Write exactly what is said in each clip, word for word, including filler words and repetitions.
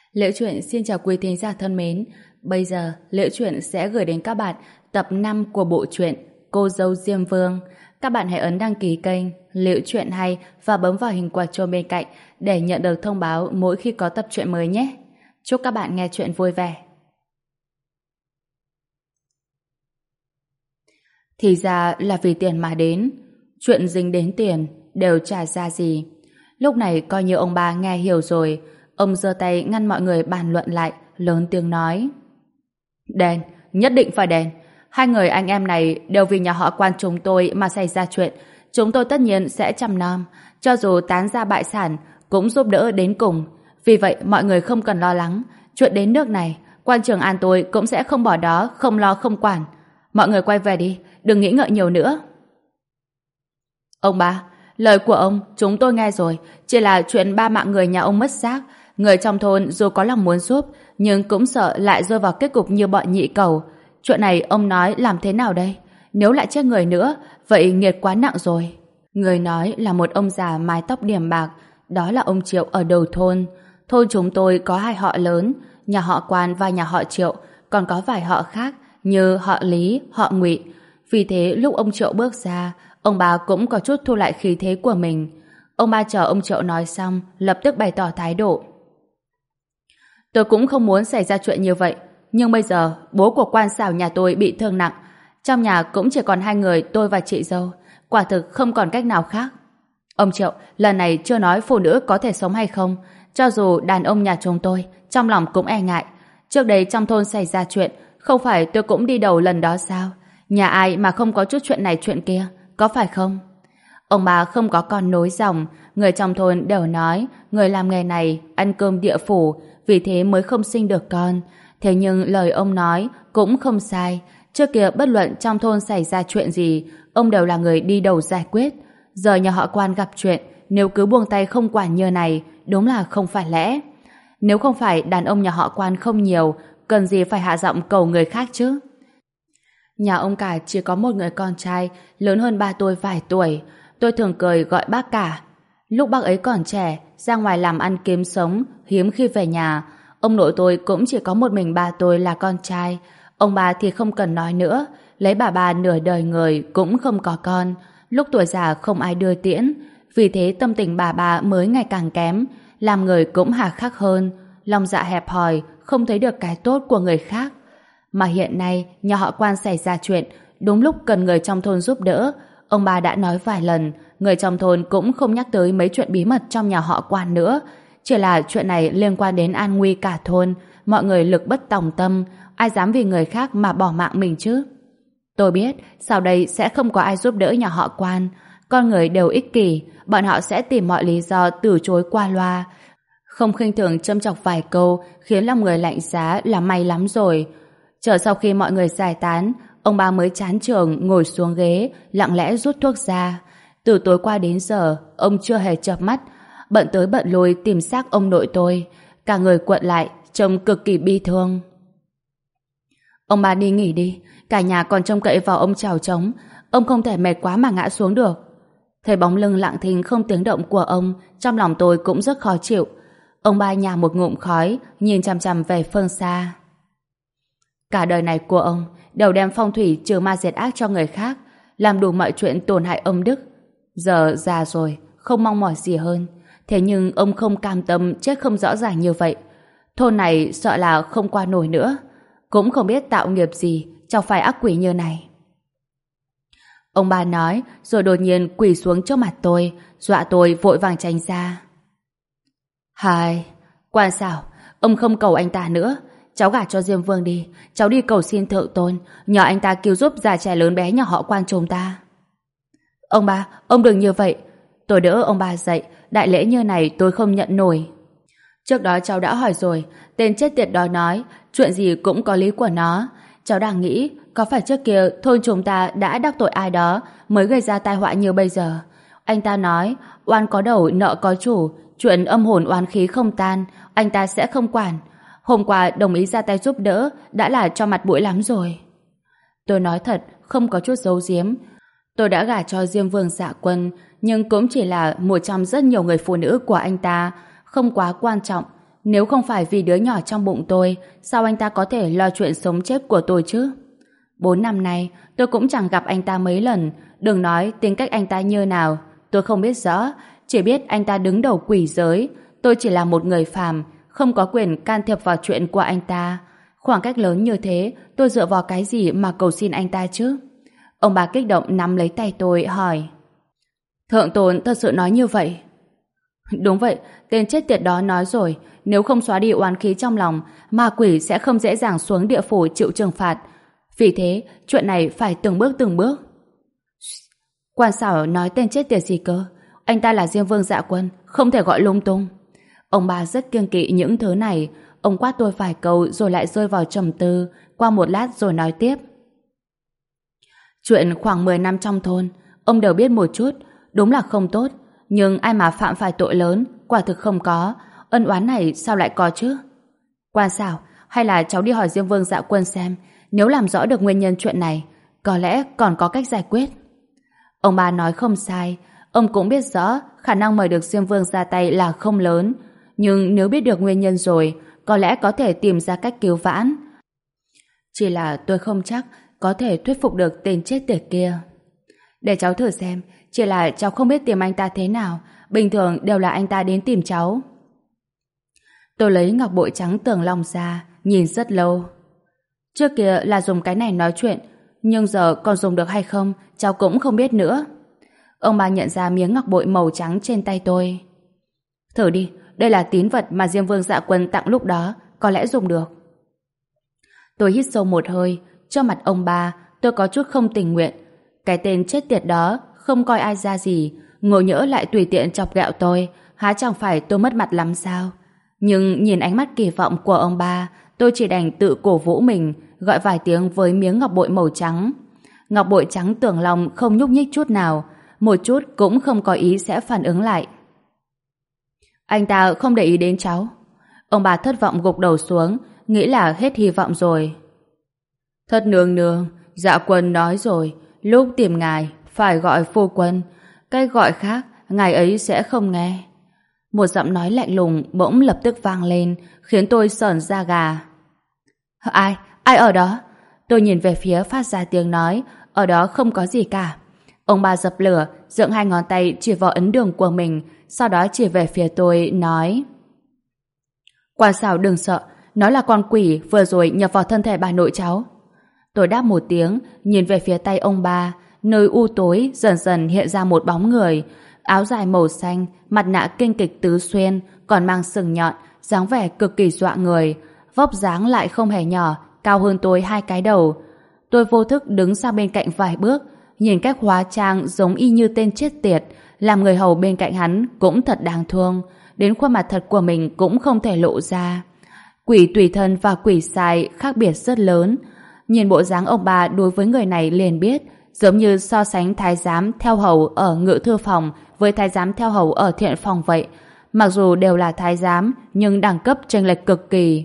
Liễu Chuyện xin chào quý thính giả thân mến. Bây giờ, Liễu Chuyện sẽ gửi đến các bạn tập năm của bộ truyện Cô dâu Diêm Vương. Các bạn hãy ấn đăng ký kênh Liễu Chuyện Hay và bấm vào hình quả chuông bên cạnh để nhận được thông báo mỗi khi có tập truyện mới nhé. Chúc các bạn nghe chuyện vui vẻ. Thì ra là vì tiền mà đến. Chuyện dính đến tiền đều trả ra gì. Lúc này coi như ông bà nghe hiểu rồi. Ông giơ tay ngăn mọi người bàn luận lại, lớn tiếng nói: Đền, nhất định phải đền. Hai người anh em này đều vì nhà họ Quan chúng tôi mà xảy ra chuyện. Chúng tôi tất nhiên sẽ chăm nom, cho dù tán gia bại sản cũng giúp đỡ đến cùng. Vì vậy mọi người không cần lo lắng. Chuyện đến nước này, Quan Trường An tôi cũng sẽ không bỏ đó, không lo không quản. Mọi người quay về đi, đừng nghĩ ngợi nhiều nữa. Ông ba, lời của ông chúng tôi nghe rồi. Chỉ là chuyện ba mạng người nhà ông mất xác. Người trong thôn dù có lòng muốn giúp, nhưng cũng sợ lại rơi vào kết cục như bọn nhị cầu. Chuyện này ông nói làm thế nào đây? Nếu lại chết người nữa, vậy nghiệt quá nặng rồi. Người nói là một ông già mái tóc điểm bạc. Đó là ông Triệu ở đầu thôn. Thôn chúng tôi có hai họ lớn, nhà họ Quan và nhà họ Triệu, còn có vài họ khác như họ Lý, họ Ngụy. Vì thế lúc ông Triệu bước ra, ông bà cũng có chút thu lại khí thế của mình. Ông ba chờ ông Triệu nói xong, lập tức bày tỏ thái độ. Tôi cũng không muốn xảy ra chuyện như vậy, nhưng bây giờ bố của Quan xảo nhà tôi bị thương nặng. Trong nhà cũng chỉ còn hai người tôi và chị dâu. Quả thực không còn cách nào khác. Ông Triệu, lần này chưa nói phụ nữ có thể sống hay không. Cho dù đàn ông nhà chúng tôi, trong lòng cũng e ngại. Trước đây trong thôn xảy ra chuyện, không phải tôi cũng đi đầu lần đó sao? Nhà ai mà không có chút chuyện này chuyện kia, có phải không? Ông bà không có con nối dòng. Người trong thôn đều nói người làm nghề này ăn cơm địa phủ, vì thế mới không sinh được con. Thế nhưng lời ông nói cũng không sai. Trước kia bất luận trong thôn xảy ra chuyện gì, ông đều là người đi đầu giải quyết. Giờ nhà họ Quan gặp chuyện, nếu cứ buông tay không quản như này, đúng là không phải lẽ. Nếu không phải đàn ông nhà họ Quan không nhiều, cần gì phải hạ giọng cầu người khác chứ? Nhà ông cả chỉ có một người con trai, lớn hơn ba tôi vài tuổi. Tôi thường cười gọi bác cả. Lúc bác ấy còn trẻ, ra ngoài làm ăn kiếm sống, hiếm khi về nhà. Ông nội tôi cũng chỉ có một mình ba tôi là con trai. Ông bà thì không cần nói nữa, lấy bà bà nửa đời người cũng không có con. Lúc tuổi già không ai đưa tiễn, vì thế tâm tình bà bà mới ngày càng kém, làm người cũng hà khắc hơn, lòng dạ hẹp hòi, không thấy được cái tốt của người khác. Mà hiện nay nhà họ Quan xảy ra chuyện, đúng lúc cần người trong thôn giúp đỡ. Ông bà đã nói vài lần, người trong thôn cũng không nhắc tới mấy chuyện bí mật trong nhà họ Quan nữa. Chỉ là chuyện này liên quan đến an nguy cả thôn, mọi người lực bất tòng tâm, ai dám vì người khác mà bỏ mạng mình chứ? Tôi biết, sau đây sẽ không có ai giúp đỡ nhà họ Quan. Con người đều ích kỷ, bọn họ sẽ tìm mọi lý do từ chối qua loa. Không khinh thường châm chọc vài câu khiến lòng người lạnh giá là may lắm rồi. Chờ sau khi mọi người giải tán, ông bà mới chán trường ngồi xuống ghế, lặng lẽ rút thuốc ra. Từ tối qua đến giờ, ông chưa hề chợp mắt, bận tới bận lui tìm xác ông nội tôi. Cả người cuộn lại, trông cực kỳ bi thương. Ông bà đi nghỉ đi, cả nhà còn trông cậy vào ông chèo trống, ông không thể mệt quá mà ngã xuống được. Thấy bóng lưng lặng thinh không tiếng động của ông, trong lòng tôi cũng rất khó chịu. Ông ba nhả một ngụm khói, nhìn chằm chằm về phương xa. Cả đời này của ông đều đem phong thủy trừ ma diệt ác cho người khác, làm đủ mọi chuyện tổn hại âm đức. Giờ già rồi, không mong mỏi gì hơn. Thế nhưng ông không cam tâm chết không rõ ràng như vậy. Thôn này sợ là không qua nổi nữa. Cũng không biết tạo nghiệp gì chọc phải ác quỷ như này. Ông ba nói rồi đột nhiên quỳ xuống trước mặt tôi, dọa tôi vội vàng tránh ra. Hai, Quan xảo, ông không cầu anh ta nữa. Cháu gả cho Diêm Vương đi, cháu đi cầu xin thượng tôn, nhờ anh ta cứu giúp già trẻ lớn bé nhà họ Quan chúng ta. Ông ba, ông đừng như vậy. Tôi đỡ ông ba dậy, đại lễ như này tôi không nhận nổi. Trước đó cháu đã hỏi rồi, tên chết tiệt đó nói, chuyện gì cũng có lý của nó. Cháu đang nghĩ, có phải trước kia thôn chúng ta đã đắc tội ai đó mới gây ra tai họa như bây giờ. Anh ta nói, oan có đầu nợ có chủ, chuyện âm hồn oán khí không tan, anh ta sẽ không quản. Hôm qua đồng ý ra tay giúp đỡ đã là cho mặt mũi lắm rồi. Tôi nói thật, không có chút giấu giếm. Tôi đã gả cho Diêm Vương Dạ Quân, nhưng cũng chỉ là một trong rất nhiều người phụ nữ của anh ta, không quá quan trọng. Nếu không phải vì đứa nhỏ trong bụng tôi, sao anh ta có thể lo chuyện sống chết của tôi chứ? Bốn năm nay, tôi cũng chẳng gặp anh ta mấy lần. Đừng nói tính cách anh ta như nào. Tôi không biết rõ, chỉ biết anh ta đứng đầu quỷ giới. Tôi chỉ là một người phàm, không có quyền can thiệp vào chuyện của anh ta. Khoảng cách lớn như thế, tôi dựa vào cái gì mà cầu xin anh ta chứ? Ông bà kích động nắm lấy tay tôi, hỏi. Thượng tồn thật sự nói như vậy? Đúng vậy, tên chết tiệt đó nói rồi, nếu không xóa đi oán khí trong lòng, ma quỷ sẽ không dễ dàng xuống địa phủ chịu trừng phạt. Vì thế, chuyện này phải từng bước từng bước. Quan Sảo nói tên chết tiệt gì cơ? Anh ta là Diêm Vương Dạ Quân, không thể gọi lung tung. Ông bà rất kiêng kỵ những thứ này. Ông quát tôi vài câu rồi lại rơi vào trầm tư, qua một lát rồi nói tiếp. Chuyện khoảng mười năm trong thôn, ông đều biết một chút, đúng là không tốt. Nhưng ai mà phạm phải tội lớn, quả thực không có. Ân oán này sao lại có chứ? Quan Sảo, hay là cháu đi hỏi Diêm Vương Dạ Quân xem, nếu làm rõ được nguyên nhân chuyện này, có lẽ còn có cách giải quyết. Ông bà nói không sai, ông cũng biết rõ khả năng mời được Diêm Vương ra tay là không lớn, nhưng nếu biết được nguyên nhân rồi, có lẽ có thể tìm ra cách cứu vãn. Chỉ là tôi không chắc có thể thuyết phục được tên chết tiệt kia. Để cháu thử xem, chỉ là cháu không biết tìm anh ta thế nào, bình thường đều là anh ta đến tìm cháu. Tôi lấy ngọc bội trắng tường long ra, nhìn rất lâu. Trước kia là dùng cái này nói chuyện, nhưng giờ còn dùng được hay không, cháu cũng không biết nữa. Ông bà nhận ra miếng ngọc bội màu trắng trên tay tôi. Thử đi, đây là tín vật mà Diêm Vương Dạ Quân tặng lúc đó, có lẽ dùng được. Tôi hít sâu một hơi, cho mặt ông bà, tôi có chút không tình nguyện. Cái tên chết tiệt đó không coi ai ra gì, ngộ nhỡ lại tùy tiện chọc ghẹo tôi, há chẳng phải tôi mất mặt lắm sao? Nhưng nhìn ánh mắt kỳ vọng của ông bà, tôi chỉ đành tự cổ vũ mình, gọi vài tiếng với miếng ngọc bội màu trắng. Ngọc bội trắng tưởng lòng không nhúc nhích chút nào, một chút cũng không có ý sẽ phản ứng lại. Anh ta không để ý đến cháu. Ông bà thất vọng gục đầu xuống, nghĩ là hết hy vọng rồi. Thất nương nương, Dạ Quân nói rồi, lúc tìm ngài phải gọi phu quân, cái gọi khác ngài ấy sẽ không nghe. Một giọng nói lạnh lùng bỗng lập tức vang lên, khiến tôi sởn da gà. Ai? Ai ở đó? Tôi nhìn về phía phát ra tiếng nói, ở đó không có gì cả. Ông bà dập lửa, dựng hai ngón tay chỉ vào ấn đường của mình, sau đó chỉ về phía tôi, nói: Quan Sảo đừng sợ, nó là con quỷ vừa rồi nhập vào thân thể bà nội cháu. Tôi đáp một tiếng, nhìn về phía tay ông bà, nơi u tối dần dần hiện ra một bóng người, áo dài màu xanh, mặt nạ kinh kịch tứ xuyên, còn mang sừng nhọn, dáng vẻ cực kỳ dọa người, vóc dáng lại không hề nhỏ, cao hơn tôi hai cái đầu. Tôi vô thức đứng sang bên cạnh vài bước, nhìn cách hóa trang giống y như tên chết tiệt, làm người hầu bên cạnh hắn cũng thật đáng thương, đến khuôn mặt thật của mình cũng không thể lộ ra. Quỷ tùy thân và quỷ sai khác biệt rất lớn. Nhìn bộ dáng ông bà đối với người này liền biết, giống như so sánh thái giám theo hầu ở ngự thư phòng với thái giám theo hầu ở thiện phòng vậy. Mặc dù đều là thái giám, nhưng đẳng cấp chênh lệch cực kỳ.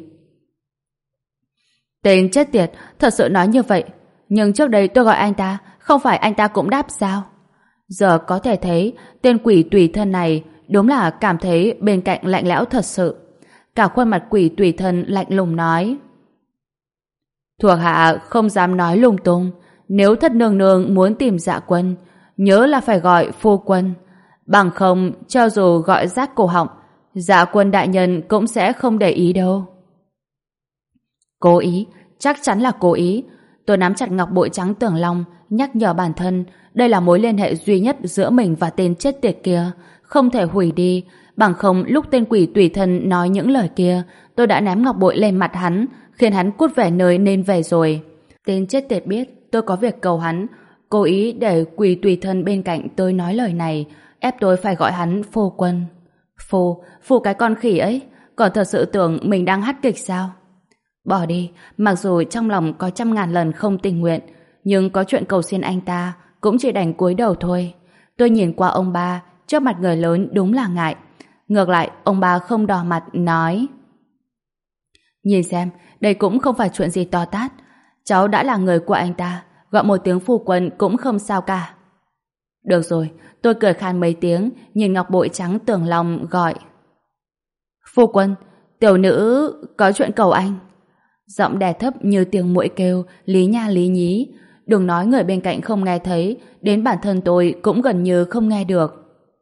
Tên chết tiệt, thật sự nói như vậy. Nhưng trước đây tôi gọi anh ta, không phải anh ta cũng đáp sao? Giờ có thể thấy, tên quỷ tùy thân này đúng là cảm thấy bên cạnh lạnh lẽo thật sự. Cả khuôn mặt quỷ tùy thân lạnh lùng nói: Thuộc hạ không dám nói lung tung. Nếu thất nương nương muốn tìm Dạ Quân, nhớ là phải gọi phu quân. Bằng không, cho dù gọi rát cổ họng, Dạ Quân đại nhân cũng sẽ không để ý đâu. Cố ý, chắc chắn là cố ý. Tôi nắm chặt ngọc bội trắng tưởng long, nhắc nhở bản thân đây là mối liên hệ duy nhất giữa mình và tên chết tiệt kia, không thể hủy đi. Bằng không, lúc tên quỷ tùy thân nói những lời kia, tôi đã ném ngọc bội lên mặt hắn, khiến hắn cút về nơi nên về rồi. Tên chết tiệt biết tôi có việc cầu hắn, cố ý để quỷ tùy thân bên cạnh tôi nói lời này, ép tôi phải gọi hắn phu quân. Phu, phu cái con khỉ ấy, còn thật sự tưởng mình đang hát kịch sao? Bỏ đi, mặc dù trong lòng có trăm ngàn lần không tình nguyện, nhưng có chuyện cầu xin anh ta, cũng chỉ đành cúi đầu thôi. Tôi nhìn qua ông ba, trước mặt người lớn đúng là ngại. Ngược lại, ông ba không đỏ mặt, nói: Nhìn xem, đây cũng không phải chuyện gì to tát. Cháu đã là người của anh ta, gọi một tiếng phu quân cũng không sao cả. Được rồi, tôi cười khan mấy tiếng, nhìn ngọc bội trắng tưởng lòng gọi: Phu quân, Tiểu nữ có chuyện cầu anh. Giọng đè thấp như tiếng muỗi kêu, lý nha lý nhí. Đừng nói người bên cạnh không nghe thấy, đến bản thân tôi cũng gần như không nghe được.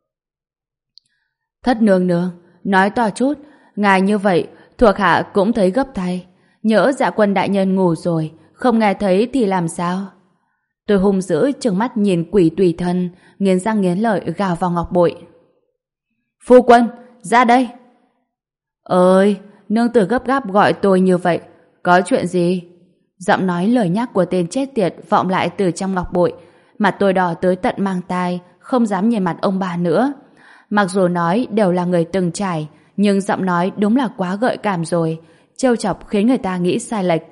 Thất nương nương, nói to chút, ngài như vậy, thuộc hạ cũng thấy gấp tay. Nhỡ Dạ Quân đại nhân ngủ rồi, không nghe thấy thì làm sao? Tôi hung dữ trừng mắt nhìn quỷ tùy thân, nghiến răng nghiến lợi gào vào Ngọc Bội. Phu quân, ra đây! Ơi, nương tử gấp gáp gọi tôi như vậy, có chuyện gì? Giọng nói lời nhắc của tên chết tiệt vọng lại từ trong Ngọc Bội. Mặt tôi đỏ tới tận mang tai, không dám nhìn mặt ông bà nữa. Mặc dù nói đều là người từng trải, nhưng giọng nói đúng là quá gợi cảm rồi, trêu chọc khiến người ta nghĩ sai lệch.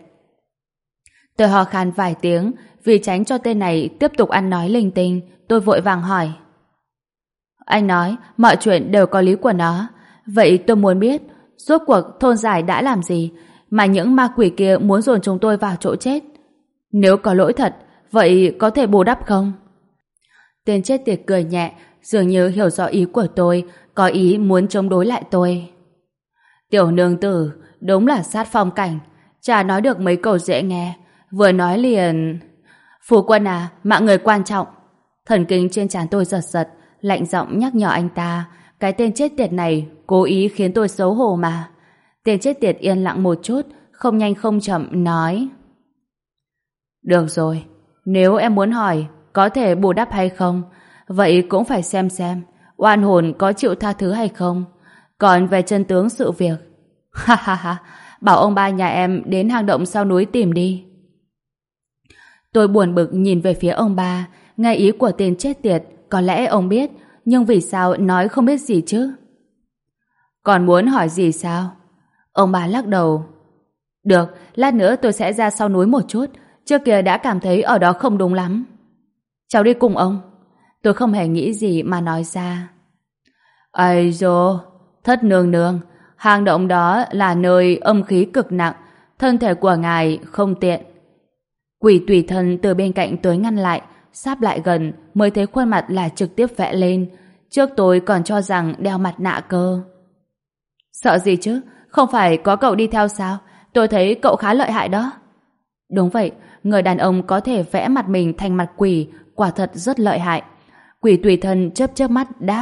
Tôi ho khan vài tiếng, vì tránh cho tên này tiếp tục ăn nói linh tinh, tôi vội vàng hỏi. Anh nói mọi chuyện đều có lý của nó, vậy tôi muốn biết rốt cuộc thôn giải đã làm gì mà những ma quỷ kia muốn dồn chúng tôi vào chỗ chết? Nếu có lỗi thật, vậy có thể bù đắp không? Tên chết tiệt cười nhẹ, dường như hiểu rõ ý của tôi, có ý muốn chống đối lại tôi. Tiểu nương tử, đúng là sát phong cảnh, chả nói được mấy câu dễ nghe, vừa nói liền... Phu quân à, mạng người quan trọng. Thần kinh trên trán tôi giật giật, lạnh giọng nhắc nhở anh ta, cái tên chết tiệt này cố ý khiến tôi xấu hổ mà. Tên chết tiệt yên lặng một chút, không nhanh không chậm nói. Được rồi, nếu em muốn hỏi có thể bù đắp hay không, vậy cũng phải xem xem oan hồn có chịu tha thứ hay không. Còn về chân tướng sự việc, ha ha ha, bảo ông ba nhà em đến hang động sau núi tìm đi. Tôi buồn bực nhìn về phía ông ba, nghe ý của tên chết tiệt, có lẽ ông biết, nhưng vì sao nói không biết gì chứ? Còn muốn hỏi gì sao? Ông bà lắc đầu. Được, lát nữa tôi sẽ ra sau núi một chút, trước kia đã cảm thấy ở đó không đúng lắm. Cháu đi cùng ông. Tôi không hề nghĩ gì mà nói ra. Ây dô, thất nương nương, hang động đó là nơi âm khí cực nặng, thân thể của ngài không tiện. Quỷ tùy thân từ bên cạnh tới ngăn lại, sáp lại gần mới thấy khuôn mặt là trực tiếp vẽ lên. Trước tôi còn cho rằng đeo mặt nạ cơ. Sợ gì chứ? Không phải có cậu đi theo sao? Tôi thấy cậu khá lợi hại đó. Đúng vậy, người đàn ông có thể vẽ mặt mình thành mặt quỷ, quả thật rất lợi hại. Quỷ tùy thân chớp chớp mắt đáp.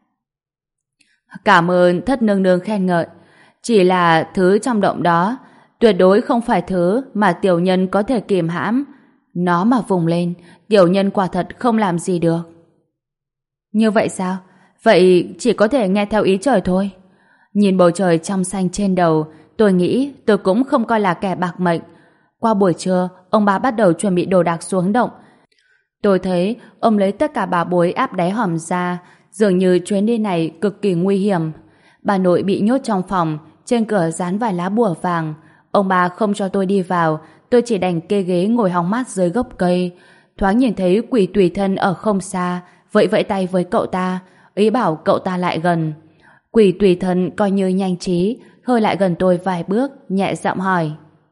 Cảm ơn thất nương nương khen ngợi. Chỉ là thứ trong động đó tuyệt đối không phải thứ mà tiểu nhân có thể kìm hãm. Nó mà vùng lên, tiểu nhân quả thật không làm gì được. Như vậy sao? Vậy chỉ có thể nghe theo ý trời thôi. Nhìn bầu trời trong xanh trên đầu, tôi nghĩ tôi cũng không coi là kẻ bạc mệnh. Qua buổi trưa, ông bà bắt đầu chuẩn bị đồ đạc xuống động. Tôi thấy ông lấy tất cả bà bối áp đáy hòm ra, dường như chuyến đi này cực kỳ nguy hiểm. Bà nội bị nhốt trong phòng, trên cửa dán vài lá bùa vàng. Ông bà không cho tôi đi vào, tôi chỉ đành kê ghế ngồi hóng mát dưới gốc cây. Thoáng nhìn thấy quỷ tùy thân ở không xa, vẫy vẫy tay với cậu ta, ý bảo cậu ta lại gần. Quỷ tùy thân coi như nhanh trí, hơi lại gần tôi vài bước, nhẹ giọng hỏi.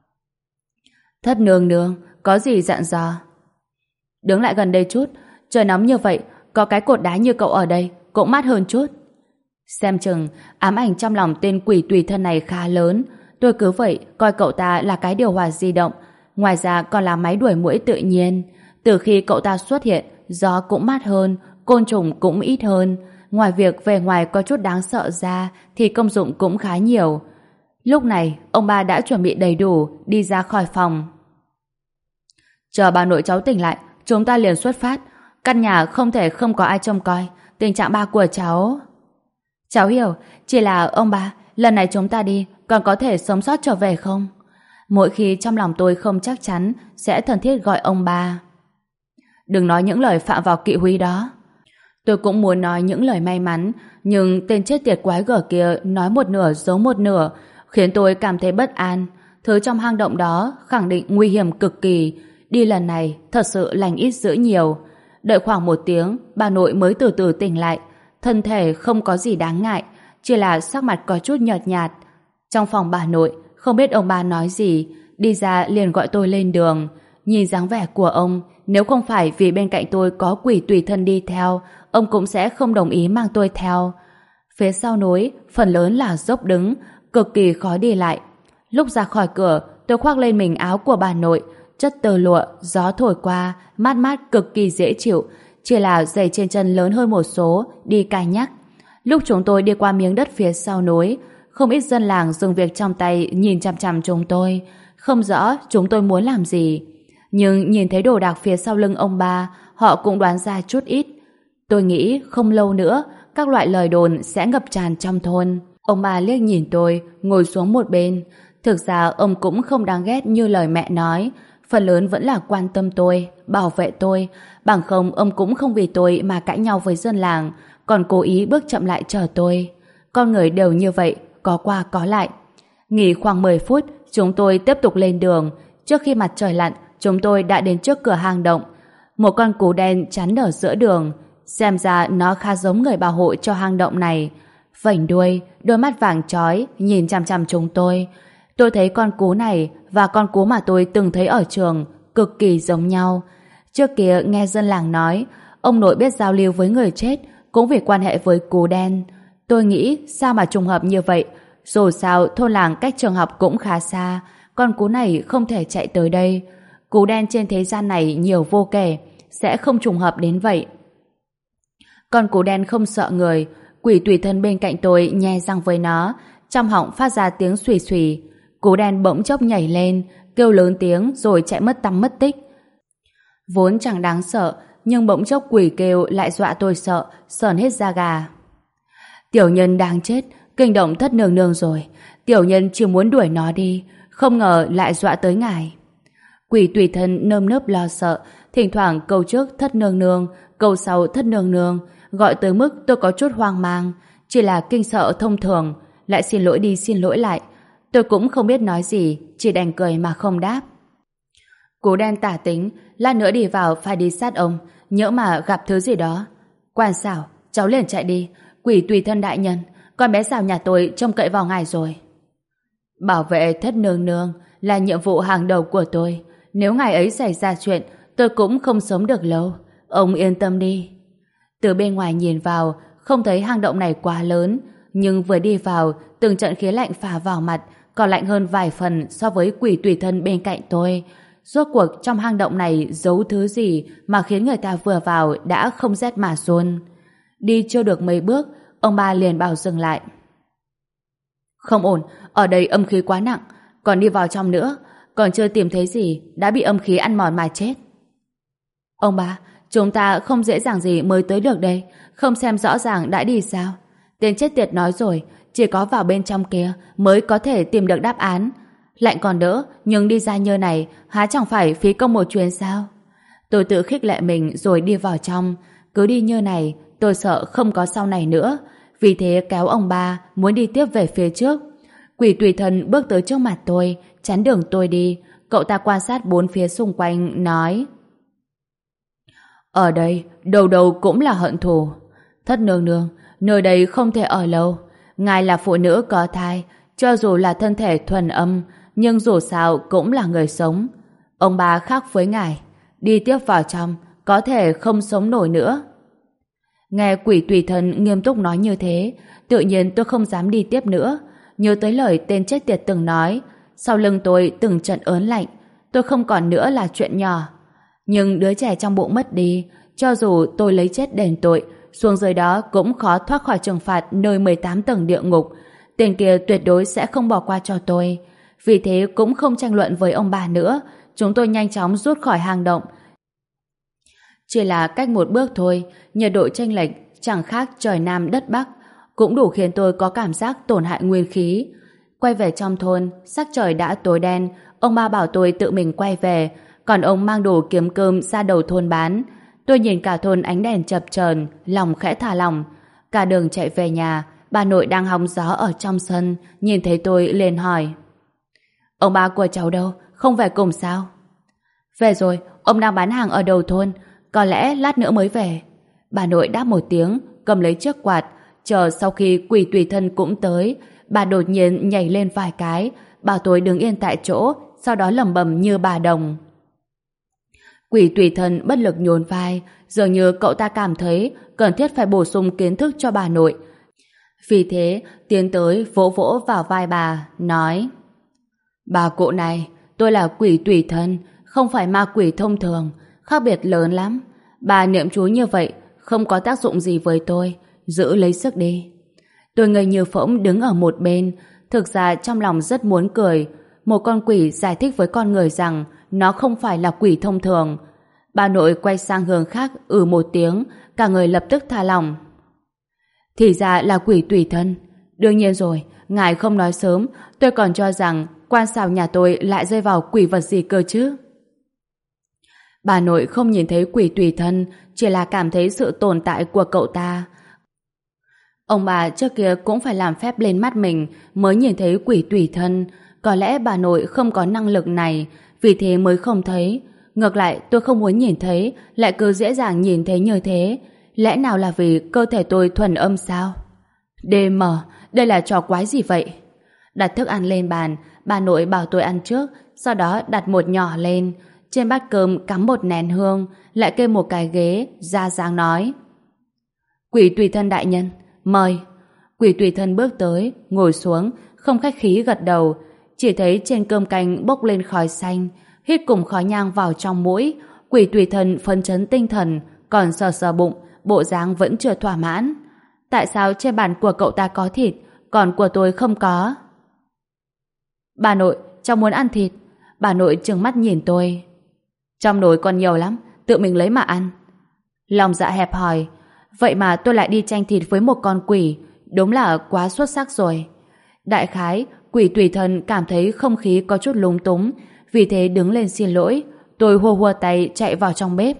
Thất nương nương, có gì dặn dò? Đứng lại gần đây chút, trời nóng như vậy, có cái cột đá như cậu ở đây, cũng mát hơn chút. Xem chừng, ám ảnh trong lòng tên quỷ tùy thân này khá lớn, tôi cứ vậy coi cậu ta là cái điều hòa di động, ngoài ra còn là máy đuổi muỗi tự nhiên. Từ khi cậu ta xuất hiện, gió cũng mát hơn, côn trùng cũng ít hơn. Ngoài việc về ngoài có chút đáng sợ ra, thì công dụng cũng khá nhiều. Lúc này, ông ba đã chuẩn bị đầy đủ, đi ra khỏi phòng. Chờ bà nội cháu tỉnh lại, chúng ta liền xuất phát. Căn nhà không thể không có ai trông coi. Tình trạng ba của cháu... Cháu hiểu, chỉ là ông ba, lần này chúng ta đi, còn có thể sống sót trở về không? Mỗi khi trong lòng tôi không chắc chắn, sẽ thân thiết gọi ông ba. Đừng nói những lời phạm vào kỵ huy đó. Tôi cũng muốn nói những lời may mắn, nhưng tên chết tiệt quái gở kia nói một nửa giấu một nửa, khiến tôi cảm thấy bất an. Thứ trong hang động đó khẳng định nguy hiểm cực kỳ. Đi lần này thật sự lành ít dữ nhiều. Đợi khoảng một tiếng, bà nội mới từ từ tỉnh lại. Thân thể không có gì đáng ngại, chỉ là sắc mặt có chút nhợt nhạt. Trong phòng bà nội, không biết ông bà nói gì, đi ra liền gọi tôi lên đường. Nhìn dáng vẻ của ông, nếu không phải vì bên cạnh tôi có quỷ tùy thân đi theo, ông cũng sẽ không đồng ý mang tôi theo. Phía sau núi, phần lớn là dốc đứng, cực kỳ khó đi lại. Lúc ra khỏi cửa, tôi khoác lên mình áo của bà nội, chất tơ lụa, gió thổi qua, mát mát cực kỳ dễ chịu, chỉ là giày trên chân lớn hơn một số, đi cài nhắc. Lúc chúng tôi đi qua miếng đất phía sau núi, không ít dân làng dừng việc trong tay nhìn chằm chằm chúng tôi, không rõ chúng tôi muốn làm gì. Nhưng nhìn thấy đồ đạc phía sau lưng ông ba, họ cũng đoán ra chút ít. Tôi nghĩ không lâu nữa, các loại lời đồn sẽ ngập tràn trong thôn. Ông ba liếc nhìn tôi, ngồi xuống một bên. Thực ra ông cũng không đáng ghét như lời mẹ nói, phần lớn vẫn là quan tâm tôi, bảo vệ tôi, bằng không ông cũng không vì tôi mà cãi nhau với dân làng, còn cố ý bước chậm lại chờ tôi. Con người đều như vậy, có qua có lại. Nghỉ khoảng mười phút, chúng tôi tiếp tục lên đường. Trước khi mặt trời lặn, chúng tôi đã đến trước cửa hang động. Một con cú đen chắn ở giữa đường, xem ra nó khá giống người bảo hộ cho hang động này. Vảnh đuôi, đôi mắt vàng chói nhìn chằm chằm chúng tôi. Tôi thấy con cú này và con cú mà tôi từng thấy ở trường cực kỳ giống nhau. Trước kia nghe dân làng nói, ông nội biết giao lưu với người chết cũng vì quan hệ với cú đen. Tôi nghĩ sao mà trùng hợp như vậy. Dù sao thôn làng cách trường học cũng khá xa, con cú này không thể chạy tới đây. Cú đen trên thế gian này nhiều vô kể, sẽ không trùng hợp đến vậy. Con cú đen không sợ người, quỷ tùy thân bên cạnh tôi nhe răng với nó, trong họng phát ra tiếng xùy xùy. Cú đen bỗng chốc nhảy lên, kêu lớn tiếng rồi chạy mất tăm mất tích. Vốn chẳng đáng sợ, nhưng bỗng chốc quỷ kêu lại dọa tôi sợ, sờn hết da gà. Tiểu nhân đang chết, kinh động thất nương nương rồi. Tiểu nhân chỉ muốn đuổi nó đi, không ngờ lại dọa tới ngài. Quỷ tùy thân nơm nớp lo sợ, thỉnh thoảng câu trước thất nương nương, câu sau thất nương nương, gọi tới mức tôi có chút hoang mang, chỉ là kinh sợ thông thường, lại xin lỗi đi xin lỗi lại. Tôi cũng không biết nói gì, chỉ đành cười mà không đáp. Cú đen tả tính, lát nữa đi vào phải đi sát ông, nhỡ mà gặp thứ gì đó. Quan xảo, cháu liền chạy đi. Quỷ tùy thân đại nhân, con bé xảo nhà tôi trông cậy vào ngài rồi. Bảo vệ thất nương nương là nhiệm vụ hàng đầu của tôi. Nếu ngài ấy xảy ra chuyện, tôi cũng không sống được lâu. Ông yên tâm đi. Từ bên ngoài nhìn vào, không thấy hang động này quá lớn, nhưng vừa đi vào, từng trận khí lạnh phả vào mặt, còn lạnh hơn vài phần so với quỷ tùy thân bên cạnh tôi. Rốt cuộc trong hang động này giấu thứ gì mà khiến người ta vừa vào đã không rét mà run. Đi chưa được mấy bước, ông ba liền bảo dừng lại. Không ổn, ở đây âm khí quá nặng, còn đi vào trong nữa, còn chưa tìm thấy gì, đã bị âm khí ăn mòn mà chết. Ông ba, chúng ta không dễ dàng gì mới tới được đây, không xem rõ ràng đã đi sao? Tên chết tiệt nói rồi, chỉ có vào bên trong kia mới có thể tìm được đáp án. Lạnh còn đỡ, nhưng đi ra như này, há chẳng phải phí công một chuyến sao? Tôi tự khích lệ mình rồi đi vào trong. Cứ đi như này, tôi sợ không có sau này nữa. Vì thế kéo ông ba muốn đi tiếp về phía trước. Quỷ tùy thân bước tới trước mặt tôi, chắn đường tôi đi. Cậu ta quan sát bốn phía xung quanh, nói: Ở đây, đầu đầu cũng là hận thù. Thất nương nương, nơi đây không thể ở lâu. Ngài là phụ nữ có thai, cho dù là thân thể thuần âm, nhưng dù sao cũng là người sống. Ông bà khác với ngài, đi tiếp vào trong, có thể không sống nổi nữa. Nghe quỷ tùy thân nghiêm túc nói như thế, tự nhiên tôi không dám đi tiếp nữa. Nhớ tới lời tên chết tiệt từng nói, sau lưng tôi từng trận ớn lạnh. Tôi không còn nữa là chuyện nhỏ. Nhưng đứa trẻ trong bụng mất đi, cho dù tôi lấy chết đền tội, xuống dưới đó cũng khó thoát khỏi trừng phạt nơi mười tám tầng địa ngục. Tên kia tuyệt đối sẽ không bỏ qua cho tôi. Vì thế cũng không tranh luận với ông bà nữa. Chúng tôi nhanh chóng rút khỏi hang động. Chỉ là cách một bước thôi, nhiệt độ chênh lệch chẳng khác trời Nam đất Bắc, cũng đủ khiến tôi có cảm giác tổn hại nguyên khí. Quay về trong thôn, sắc trời đã tối đen. Ông ba bảo tôi tự mình quay về, còn ông mang đồ kiếm cơm ra đầu thôn bán. Tôi nhìn cả thôn ánh đèn chập chờn, lòng khẽ thả lỏng. Cả đường chạy về nhà, bà nội đang hóng gió ở trong sân, nhìn thấy tôi liền hỏi: Ông ba của cháu đâu, không về cùng sao? Về rồi, ông đang bán hàng ở đầu thôn, có lẽ lát nữa mới về. Bà nội đáp một tiếng, cầm lấy chiếc quạt, chờ sau khi quỷ tùy thân cũng tới. Bà đột nhiên nhảy lên vài cái, bảo tôi đứng yên tại chỗ, sau đó lẩm bẩm như bà đồng. Quỷ tùy thân bất lực nhún vai, dường như cậu ta cảm thấy cần thiết phải bổ sung kiến thức cho bà nội. Vì thế, tiến tới vỗ vỗ vào vai bà, nói: Bà cụ này, tôi là quỷ tùy thân, không phải ma quỷ thông thường, khác biệt lớn lắm. Bà niệm chú như vậy, không có tác dụng gì với tôi, giữ lấy sức đi. Tôi ngây như phỗng đứng ở một bên, thực ra trong lòng rất muốn cười. Một con quỷ giải thích với con người rằng nó không phải là quỷ thông thường. Bà nội quay sang hướng khác ừ một tiếng, cả người lập tức tha lòng. Thì ra là quỷ tùy thân. Đương nhiên rồi, ngài không nói sớm, tôi còn cho rằng quan xào nhà tôi lại rơi vào quỷ vật gì cơ chứ. Bà nội không nhìn thấy quỷ tùy thân, chỉ là cảm thấy sự tồn tại của cậu ta. Ông bà trước kia cũng phải làm phép lên mắt mình mới nhìn thấy quỷ tùy thân. Có lẽ bà nội không có năng lực này, vì thế mới không thấy. Ngược lại, tôi không muốn nhìn thấy, lại cứ dễ dàng nhìn thấy như thế. Lẽ nào là vì cơ thể tôi thuần âm sao? đê em, đây là trò quái gì vậy? Đặt thức ăn lên bàn, bà nội bảo tôi ăn trước, sau đó đặt một nhỏ lên. Trên bát cơm cắm một nén hương, lại kê một cái ghế, ra dáng nói: Quỷ tùy thân đại nhân, mời. Quỷ tùy thân bước tới, ngồi xuống, không khách khí gật đầu. Chỉ thấy trên cơm canh bốc lên khói xanh, hít cùng khói nhang vào trong mũi. Quỷ tùy thân phấn chấn tinh thần, còn sờ sờ bụng, bộ dáng vẫn chưa thỏa mãn. Tại sao trên bàn của cậu ta có thịt, còn của tôi không có? Bà nội, cháu muốn ăn thịt. Bà nội trừng mắt nhìn tôi. Trong nồi còn nhiều lắm, tự mình lấy mà ăn. Lòng dạ hẹp hòi, vậy mà tôi lại đi tranh thịt với một con quỷ, đúng là quá xuất sắc rồi. Đại khái, quỷ tùy thân cảm thấy không khí có chút lúng túng, vì thế đứng lên xin lỗi. Tôi hùa hùa tay chạy vào trong bếp.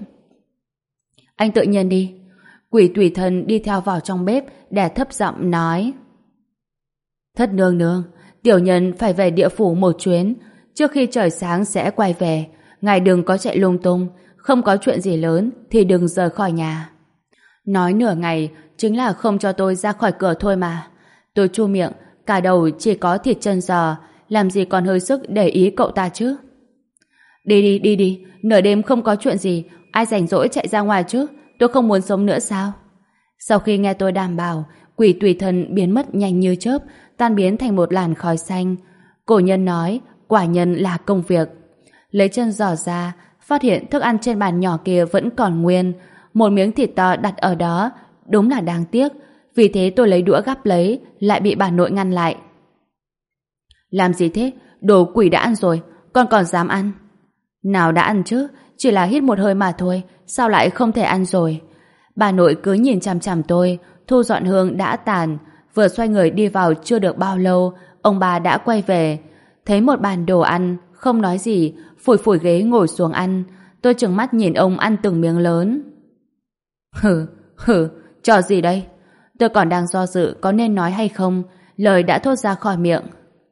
Anh tự nhiên đi. Quỷ tùy thân đi theo vào trong bếp, đè thấp giọng nói: Thất nương nương, tiểu nhân phải về địa phủ một chuyến, trước khi trời sáng sẽ quay về. Ngài đừng có chạy lung tung, không có chuyện gì lớn thì đừng rời khỏi nhà. Nói nửa ngày chính là không cho tôi ra khỏi cửa thôi mà. Tôi chu miệng, cả đầu chỉ có thịt chân giò, làm gì còn hơi sức để ý cậu ta chứ. Đi đi đi đi, nửa đêm không có chuyện gì, ai rảnh rỗi chạy ra ngoài chứ, tôi không muốn sống nữa sao? Sau khi nghe tôi đảm bảo, quỷ tùy thân biến mất nhanh như chớp, tan biến thành một làn khói xanh. Cổ nhân nói, quả nhân là công việc. Lấy chân giò ra, phát hiện thức ăn trên bàn nhỏ kia vẫn còn nguyên. Một miếng thịt to đặt ở đó, đúng là đáng tiếc. Vì thế tôi lấy đũa gắp lấy, lại bị bà nội ngăn lại. Làm gì thế? Đồ quỷ đã ăn rồi, con còn dám ăn? Nào đã ăn chứ, chỉ là hít một hơi mà thôi, sao lại không thể ăn rồi? Bà nội cứ nhìn chằm chằm tôi, thu dọn hương đã tàn. Vừa xoay người đi vào chưa được bao lâu, ông bà đã quay về. Thấy một bàn đồ ăn, không nói gì, phủi phủi ghế ngồi xuống ăn. Tôi trừng mắt nhìn ông ăn từng miếng lớn. Hừ, hừ, trò gì đây? Tôi còn đang do dự có nên nói hay không, lời đã thốt ra khỏi miệng.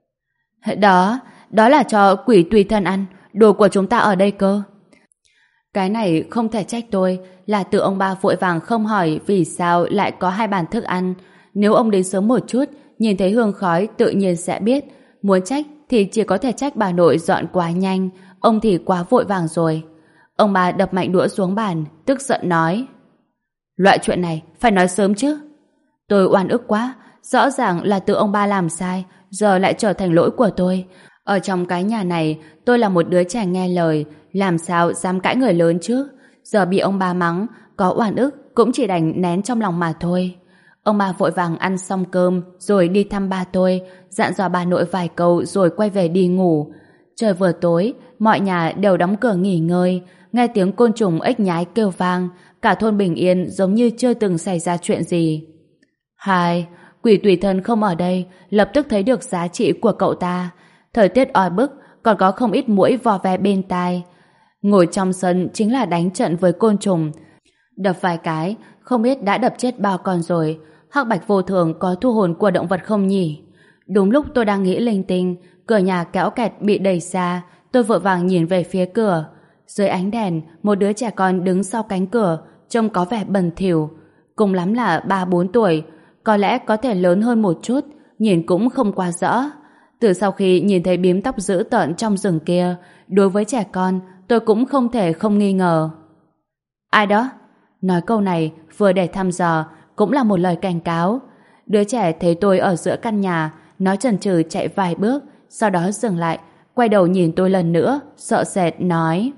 Đó, đó là cho quỷ tùy thân ăn, đồ của chúng ta ở đây cơ. Cái này không thể trách tôi, là tự ông ba vội vàng không hỏi vì sao lại có hai bàn thức ăn. Nếu ông đến sớm một chút, nhìn thấy hương khói tự nhiên sẽ biết. Muốn trách thì chỉ có thể trách bà nội dọn quá nhanh, ông thì quá vội vàng rồi. Ông ba đập mạnh đũa xuống bàn, tức giận nói: Loại chuyện này phải nói sớm chứ. Tôi oan ức quá, rõ ràng là tự ông ba làm sai, giờ lại trở thành lỗi của tôi. Ở trong cái nhà này, tôi là một đứa trẻ nghe lời, làm sao dám cãi người lớn chứ. Giờ bị ông ba mắng, có oan ức cũng chỉ đành nén trong lòng mà thôi. Ông ba vội vàng ăn xong cơm rồi đi thăm ba tôi, dặn dò bà nội vài câu rồi quay về đi ngủ. Trời vừa tối, mọi nhà đều đóng cửa nghỉ ngơi, nghe tiếng côn trùng ếch nhái kêu vang, cả thôn bình yên giống như chưa từng xảy ra chuyện gì. Hai, quỷ tùy thân không ở đây, lập tức thấy được giá trị của cậu ta. Thời tiết oi bức, còn có không ít muỗi vò ve bên tai. Ngồi trong sân chính là đánh trận với côn trùng. Đập vài cái, không biết đã đập chết bao con rồi. Hắc bạch vô thường có thu hồn của động vật không nhỉ? Đúng lúc tôi đang nghĩ linh tinh, cửa nhà kéo kẹt bị đẩy ra, tôi vội vàng nhìn về phía cửa. Dưới ánh đèn, một đứa trẻ con đứng sau cánh cửa, trông có vẻ bẩn thỉu. Cùng lắm là ba bốn tuổi, có lẽ có thể lớn hơn một chút, nhìn cũng không quá rõ. Từ sau khi nhìn thấy bím tóc dữ tợn trong rừng kia, đối với trẻ con, tôi cũng không thể không nghi ngờ. Ai đó? Nói câu này vừa để thăm dò, cũng là một lời cảnh cáo. Đứa trẻ thấy tôi ở giữa căn nhà, nó chần chừ chạy vài bước, sau đó dừng lại, quay đầu nhìn tôi lần nữa, sợ sệt nói: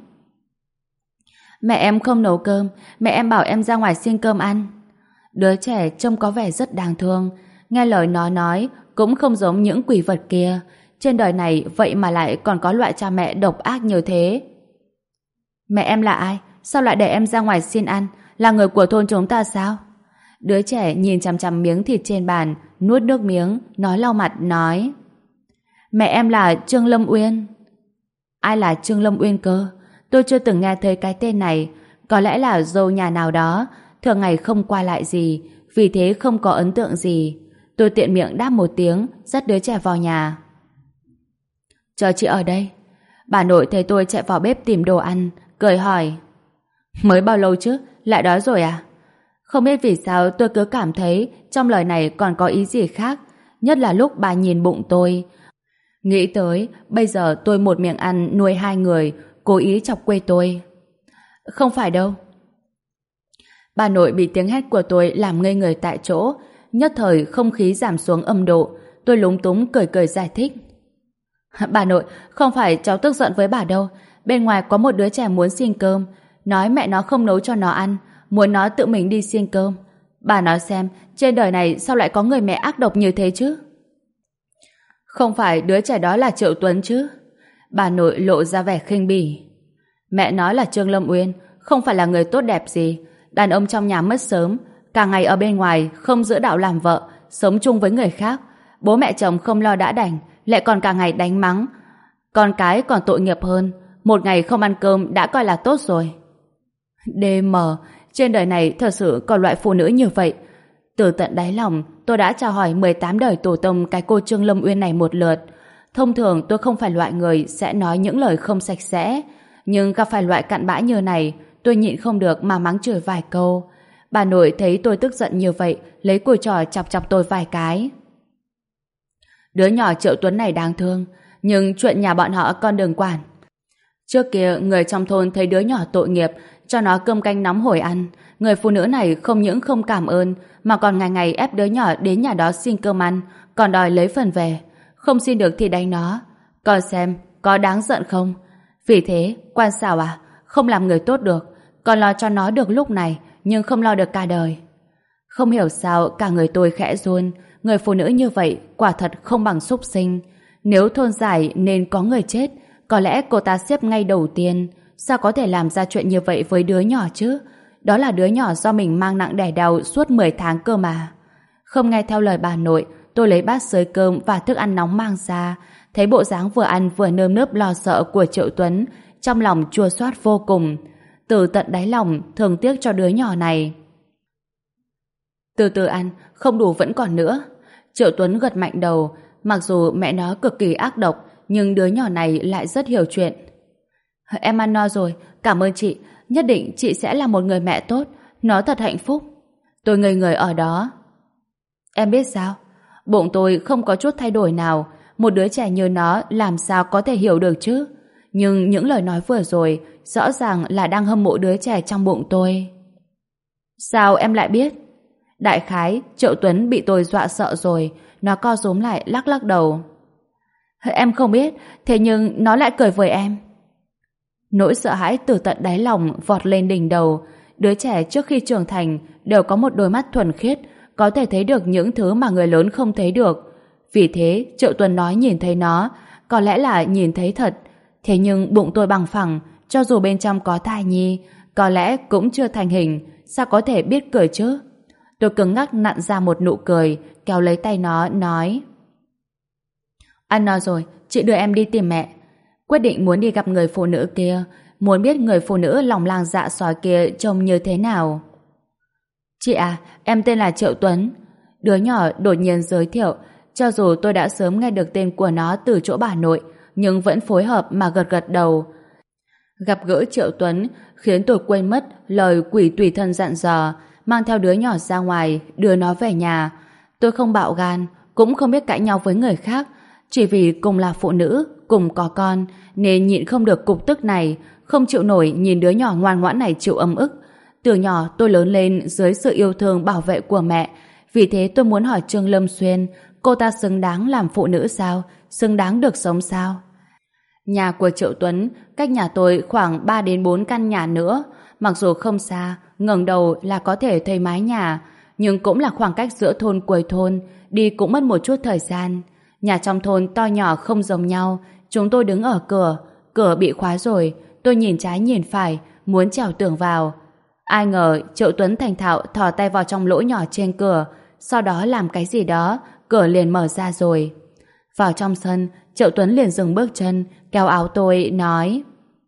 Mẹ em không nấu cơm, mẹ em bảo em ra ngoài xin cơm ăn. Đứa trẻ trông có vẻ rất đáng thương, nghe lời nó nói cũng không giống những quỷ vật kia. Trên đời này vậy mà lại còn có loại cha mẹ độc ác như thế. Mẹ em là ai? Sao lại để em ra ngoài xin ăn? Là người của thôn chúng ta sao? Đứa trẻ nhìn chằm chằm miếng thịt trên bàn, nuốt nước miếng, nó lau mặt nói: Mẹ em là Trương Lâm Uyên. Ai là Trương Lâm Uyên cơ? Tôi chưa từng nghe thấy cái tên này. Có lẽ là dâu nhà nào đó, thường ngày không qua lại gì, vì thế không có ấn tượng gì. Tôi tiện miệng đáp một tiếng, dắt đứa trẻ vào nhà. Chờ chị ở đây. Bà nội thấy tôi chạy vào bếp tìm đồ ăn, cười hỏi: Mới bao lâu chứ? Lại đói rồi à? Không biết vì sao tôi cứ cảm thấy trong lời này còn có ý gì khác, nhất là lúc bà nhìn bụng tôi. Nghĩ tới, bây giờ tôi một miệng ăn nuôi hai người, cố ý chọc quê tôi. Không phải đâu. Bà nội bị tiếng hét của tôi làm ngây người tại chỗ, nhất thời không khí giảm xuống âm độ. Tôi lúng túng cười cười giải thích: Bà nội, không phải cháu tức giận với bà đâu. Bên ngoài có một đứa trẻ muốn xin cơm, nói mẹ nó không nấu cho nó ăn, muốn nó tự mình đi xin cơm. Bà nói xem, trên đời này sao lại có người mẹ ác độc như thế chứ? Không phải đứa trẻ đó là Triệu Tuấn chứ? Bà nội lộ ra vẻ khinh bỉ. Mẹ nói là Trương Lâm Uyên, không phải là người tốt đẹp gì. Đàn ông trong nhà mất sớm, cả ngày ở bên ngoài không giữ đạo làm vợ, sống chung với người khác. Bố mẹ chồng không lo đã đành, lại còn cả ngày đánh mắng. Con cái còn tội nghiệp hơn, một ngày không ăn cơm đã coi là tốt rồi. đê em, trên đời này thật sự có loại phụ nữ như vậy. Từ tận đáy lòng, tôi đã chào hỏi mười tám đời tổ tông cái cô Trương Lâm Uyên này một lượt. Thông thường tôi không phải loại người sẽ nói những lời không sạch sẽ, nhưng gặp phải loại cặn bã như này, tôi nhịn không được mà mắng chửi vài câu. Bà nội thấy tôi tức giận như vậy, lấy cùi chỏ chọc chọc tôi vài cái. Đứa nhỏ Triệu Tuấn này đáng thương, nhưng chuyện nhà bọn họ con đừng quản. Trước kia người trong thôn thấy đứa nhỏ tội nghiệp, cho nó cơm canh nóng hổi ăn. Người phụ nữ này không những không cảm ơn, mà còn ngày ngày ép đứa nhỏ đến nhà đó xin cơm ăn, còn đòi lấy phần về. Không xin được thì đánh nó. Coi xem, có đáng giận không? Vì thế, quan xảo à, không làm người tốt được. Còn lo cho nó được lúc này, nhưng không lo được cả đời. Không hiểu sao cả người tôi khẽ run. Người phụ nữ như vậy quả thật không bằng súc sinh. Nếu thôn giải nên có người chết, có lẽ cô ta xếp ngay đầu tiên. Sao có thể làm ra chuyện như vậy với đứa nhỏ chứ? Đó là đứa nhỏ do mình mang nặng đẻ đau suốt mười tháng cơ mà. Không nghe theo lời bà nội, tôi lấy bát xới cơm và thức ăn nóng mang ra. Thấy bộ dáng vừa ăn vừa nơm nớp lo sợ của Triệu Tuấn, trong lòng chua xót vô cùng. Từ tận đáy lòng thương tiếc cho đứa nhỏ này. Từ từ ăn, không đủ vẫn còn nữa. Triệu Tuấn gật mạnh đầu. Mặc dù mẹ nó cực kỳ ác độc, nhưng đứa nhỏ này lại rất hiểu chuyện. Em ăn no rồi, cảm ơn chị. Nhất định chị sẽ là một người mẹ tốt. Nó thật hạnh phúc. Tôi ngây người ở đó. Em biết sao? Bụng tôi không có chút thay đổi nào. Một đứa trẻ như nó làm sao có thể hiểu được chứ? Nhưng những lời nói vừa rồi rõ ràng là đang hâm mộ đứa trẻ trong bụng tôi. Sao em lại biết? Đại khái, Triệu Tuấn bị tôi dọa sợ rồi. Nó co rúm lại lắc lắc đầu. Em không biết, thế nhưng nó lại cười với em. Nỗi sợ hãi từ tận đáy lòng vọt lên đỉnh đầu. Đứa trẻ trước khi trưởng thành đều có một đôi mắt thuần khiết, có thể thấy được những thứ mà người lớn không thấy được. Vì thế, Triệu Tuấn nói nhìn thấy nó, có lẽ là nhìn thấy thật. Thế nhưng bụng tôi bằng phẳng, cho dù bên trong có thai nhi, có lẽ cũng chưa thành hình, sao có thể biết cười chứ? Tôi cứng ngắc nặn ra một nụ cười, kéo lấy tay nó, nói: Ăn no rồi, chị đưa em đi tìm mẹ. Quyết định muốn đi gặp người phụ nữ kia, muốn biết người phụ nữ lòng lang dạ sói kia trông như thế nào. Chị à, em tên là Triệu Tuấn. Đứa nhỏ đột nhiên giới thiệu. Cho dù tôi đã sớm nghe được tên của nó từ chỗ bà nội, nhưng vẫn phối hợp mà gật gật đầu. Gặp gỡ Triệu Tuấn khiến tôi quên mất lời quỷ tùy thân dặn dò, mang theo đứa nhỏ ra ngoài, đưa nó về nhà. Tôi không bạo gan, cũng không biết cãi nhau với người khác, chỉ vì cùng là phụ nữ, cùng có con, nên nhịn không được cục tức này, không chịu nổi nhìn đứa nhỏ ngoan ngoãn này chịu ấm ức. Từ nhỏ tôi lớn lên dưới sự yêu thương bảo vệ của mẹ, Vì thế tôi muốn hỏi Trương Lâm Xuyên, cô ta xứng đáng làm phụ nữ sao? Xứng đáng được sống sao? Nhà của Triệu Tuấn cách nhà tôi khoảng ba đến bốn căn nhà nữa. Mặc dù không xa, ngẩng đầu là có thể thấy mái nhà, nhưng cũng là khoảng cách giữa thôn cuối thôn, đi cũng mất một chút thời gian. Nhà trong thôn to nhỏ không giống nhau, chúng tôi đứng ở cửa, cửa bị khóa rồi, tôi nhìn trái nhìn phải, muốn trèo tường vào. Ai ngờ Triệu Tuấn thành thạo thò tay vào trong lỗ nhỏ trên cửa, sau đó làm cái gì đó, cửa liền mở ra rồi. Vào trong sân, Triệu Tuấn liền dừng bước chân, kéo áo tôi, nói: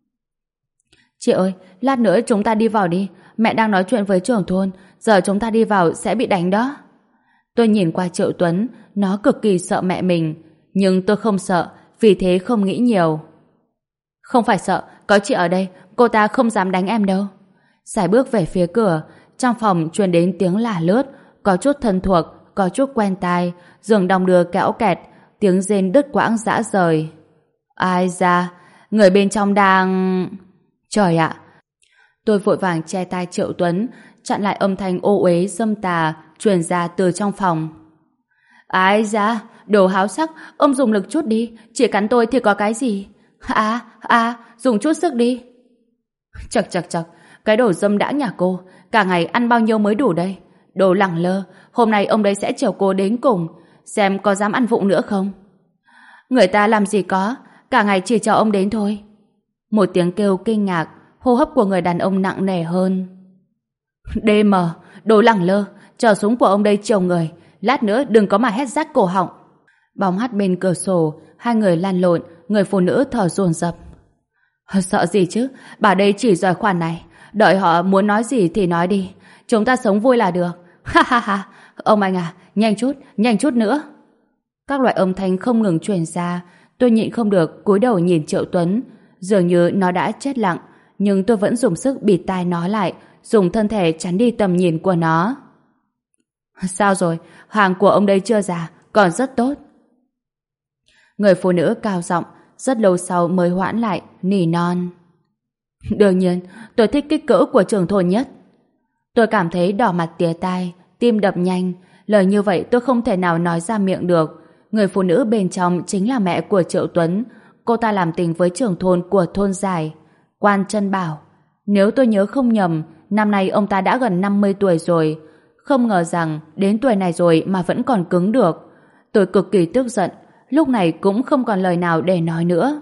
Chị ơi, lát nữa chúng ta đi vào đi, mẹ đang nói chuyện với trưởng thôn, giờ chúng ta đi vào sẽ bị đánh đó. Tôi nhìn qua Triệu Tuấn, nó cực kỳ sợ mẹ mình, nhưng tôi không sợ, vì thế không nghĩ nhiều. Không phải sợ, có chị ở đây, cô ta không dám đánh em đâu. Sải bước về phía cửa, trong phòng truyền đến tiếng lả lướt, có chút thân thuộc, có chút quen tai, giường đong đưa kéo kẹt, tiếng rên đứt quãng rã rời. Ai ra, người bên trong đang... Trời ạ! Tôi vội vàng che tai Triệu Tuấn, chặn lại âm thanh ô uế dâm tà truyền ra từ trong phòng. Ai ra, đồ háo sắc, ông dùng lực chút đi, chỉ cắn tôi thì có cái gì? À, à, dùng chút sức đi. Chật chật chật, cái đồ dâm đã nhà cô, cả ngày ăn bao nhiêu mới đủ đây? Đồ lẳng lơ, hôm nay ông đấy sẽ chiều cô đến cùng, xem có dám ăn vụng nữa không? Người ta làm gì có, cả ngày chỉ chờ ông đến thôi. Một tiếng kêu kinh ngạc, hô hấp của người đàn ông nặng nề hơn. đê em, đồ lẳng lơ, chờ súng của ông đây chiều người, lát nữa đừng có mà hét rát cổ họng. Bóng hắt bên cửa sổ, hai người lăn lộn, người phụ nữ thở dồn dập. Sợ gì chứ, bà đây chỉ giỏi khoản này, đợi họ muốn nói gì thì nói đi, chúng ta sống vui là được. Ha ha ha, ông anh à, nhanh chút, nhanh chút nữa. Các loại âm thanh không ngừng truyền ra, tôi nhịn không được cúi đầu nhìn Triệu Tuấn, dường như nó đã chết lặng, nhưng tôi vẫn dùng sức bịt tai nó lại, dùng thân thể chắn đi tầm nhìn của nó. Sao rồi, hàng của ông đây chưa già, còn rất tốt. Người phụ nữ cao giọng, rất lâu sau mới hoãn lại, nỉ non. Đương nhiên, tôi thích kích cỡ của trưởng thôn nhất. Tôi cảm thấy đỏ mặt tía tai, tim đập nhanh, lời như vậy tôi không thể nào nói ra miệng được. Người phụ nữ bên trong chính là mẹ của Triệu Tuấn, cô ta làm tình với trưởng thôn của thôn Giải, Quan Trân Bảo. Nếu tôi nhớ không nhầm, năm nay ông ta đã gần năm mươi tuổi rồi. Không ngờ rằng đến tuổi này rồi mà vẫn còn cứng được. Tôi cực kỳ tức giận, lúc này cũng không còn lời nào để nói nữa.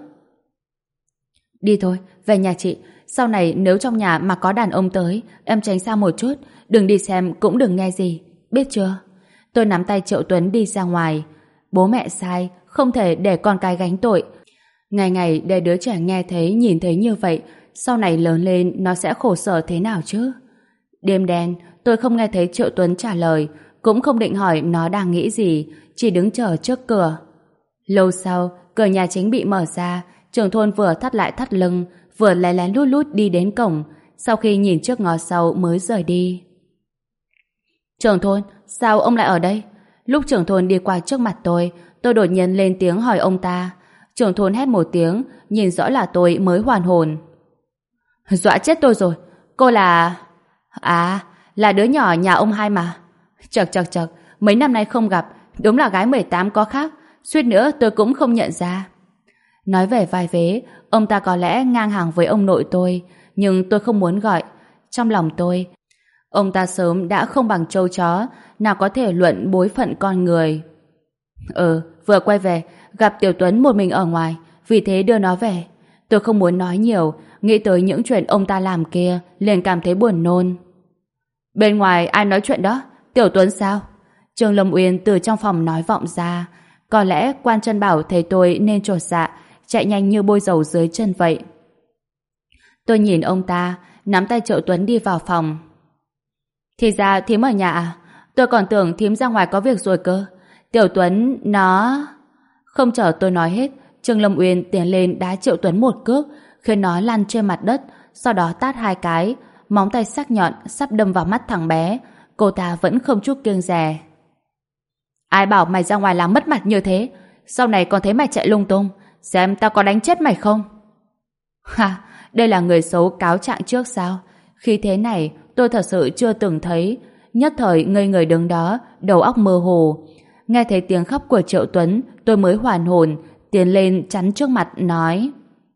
Đi thôi, về nhà chị. Sau này nếu trong nhà mà có đàn ông tới, em tránh xa một chút, đừng đi xem cũng đừng nghe gì, biết chưa? Tôi nắm tay Triệu Tuấn đi ra ngoài. Bố mẹ sai, không thể để con cái gánh tội. Ngày ngày để đứa trẻ nghe thấy, nhìn thấy như vậy, sau này lớn lên nó sẽ khổ sở thế nào chứ? Đêm đen, tôi không nghe thấy Triệu Tuấn trả lời, cũng không định hỏi nó đang nghĩ gì, chỉ đứng chờ trước cửa. Lâu sau, cửa nhà chính bị mở ra, trưởng thôn vừa thắt lại thắt lưng, vừa lén lén lút lút đi đến cổng, sau khi nhìn trước ngó sau mới rời đi. Trưởng thôn, sao ông lại ở đây? Lúc trưởng thôn đi qua trước mặt tôi, tôi đột nhiên lên tiếng hỏi ông ta. Trưởng thôn hét một tiếng, nhìn rõ là tôi mới hoàn hồn. Dọa chết tôi rồi, cô là... À, là đứa nhỏ nhà ông hai mà. Chật chật chật, mấy năm nay không gặp, đúng là gái mười tám có khác, suýt nữa tôi cũng không nhận ra. Nói về vai vế, ông ta có lẽ ngang hàng với ông nội tôi, nhưng tôi không muốn gọi. Trong lòng tôi, ông ta sớm đã không bằng trâu chó, nào có thể luận bối phận con người. Ừ, vừa quay về, gặp Tiểu Tuấn một mình ở ngoài, vì thế đưa nó về. Tôi không muốn nói nhiều, nghĩ tới những chuyện ông ta làm kia, liền cảm thấy buồn nôn. Bên ngoài ai nói chuyện đó? Tiểu Tuấn sao? Trương Lâm Uyên từ trong phòng nói vọng ra. Có lẽ Quan Trân Bảo thấy tôi nên chột dạ, chạy nhanh như bôi dầu dưới chân vậy. Tôi nhìn ông ta, nắm tay Triệu Tuấn đi vào phòng. Thì ra thím ở nhà à? Tôi còn tưởng thím ra ngoài có việc rồi cơ. Tiểu Tuấn, nó... Không chờ tôi nói hết, Trương Lâm Uyên tiến lên đá Triệu Tuấn một cước, khiến nó lăn trên mặt đất, sau đó tát hai cái, móng tay sắc nhọn sắp đâm vào mắt thằng bé. Cô ta vẫn không chút kiêng dè. Ai bảo mày ra ngoài làm mất mặt như thế? Sau này còn thấy mày chạy lung tung, xem tao có đánh chết mày không? Ha, đây là người xấu cáo trạng trước sao? Khi thế này tôi thật sự chưa từng thấy. nhất thời ngây người đứng đó, đầu óc mơ hồ. Nghe thấy tiếng khóc của Triệu Tuấn, tôi mới hoàn hồn, tiến lên chắn trước mặt nói: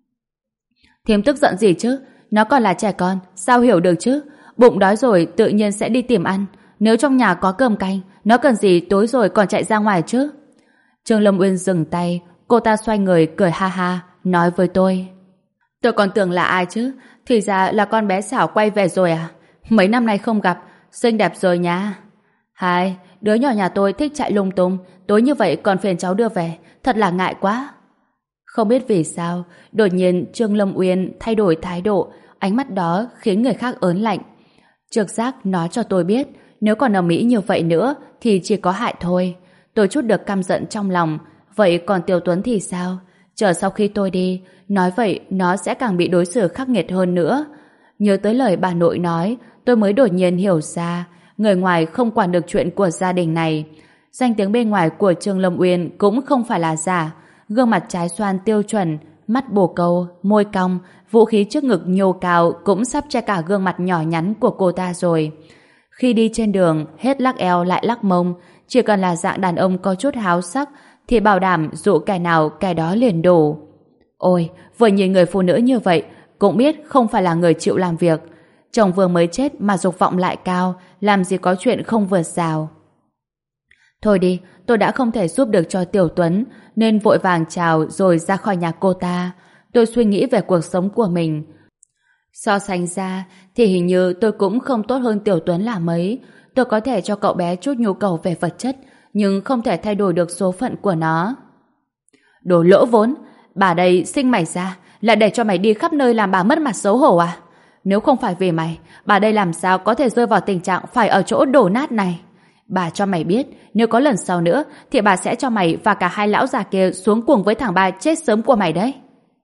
Thím tức giận gì chứ? Nó còn là trẻ con, sao hiểu được chứ? Bụng đói rồi tự nhiên sẽ đi tìm ăn. Nếu trong nhà có cơm canh, nó cần gì tối rồi còn chạy ra ngoài chứ? Trương Lâm Uyên dừng tay, cô ta xoay người cười ha ha, nói với tôi: Tôi còn tưởng là ai chứ? Thì ra là con bé Xảo quay về rồi à? Mấy năm nay không gặp, xinh đẹp rồi nha. Hai, đứa nhỏ nhà tôi thích chạy lung tung, tối như vậy còn phiền cháu đưa về, thật là ngại quá. Không biết vì sao, đột nhiên Trương Lâm Uyên thay đổi thái độ, ánh mắt đó khiến người khác ớn lạnh. Trực giác nói cho tôi biết, nếu còn ầm ĩ như vậy nữa thì chỉ có hại thôi. Tôi chút được căm giận trong lòng. Vậy còn Tiểu Tuấn thì sao? Chờ sau khi tôi đi, nói vậy nó sẽ càng bị đối xử khắc nghiệt hơn nữa. Nhớ tới lời bà nội nói, tôi mới đột nhiên hiểu ra, người ngoài không quản được chuyện của gia đình này. Danh tiếng bên ngoài của Trương Lâm Uyên cũng không phải là giả. Gương mặt trái xoan tiêu chuẩn, mắt bồ câu, môi cong, vũ khí trước ngực nhô cao cũng sắp che cả gương mặt nhỏ nhắn của cô ta rồi. Khi đi trên đường, hết lắc eo lại lắc mông, chỉ cần là dạng đàn ông có chút háo sắc thì bảo đảm dụ kẻ nào kẻ đó liền đổ. Ôi, vừa nhìn người phụ nữ như vậy cũng biết không phải là người chịu làm việc. Chồng vừa mới chết mà dục vọng lại cao, làm gì có chuyện không vượt rào. Thôi đi, tôi đã không thể giúp được cho Tiểu Tuấn nên vội vàng chào rồi ra khỏi nhà cô ta. Tôi suy nghĩ về cuộc sống của mình. So sánh ra thì hình như tôi cũng không tốt hơn Tiểu Tuấn là mấy. Tôi có thể cho cậu bé chút nhu cầu về vật chất, nhưng không thể thay đổi được số phận của nó. Đồ lỗ vốn, bà đây sinh mày ra là để cho mày đi khắp nơi làm bà mất mặt xấu hổ à? Nếu không phải vì mày, bà đây làm sao có thể rơi vào tình trạng phải ở chỗ đổ nát này? Bà cho mày biết, nếu có lần sau nữa thì bà sẽ cho mày và cả hai lão già kia xuống cùng với thằng ba chết sớm của mày đấy.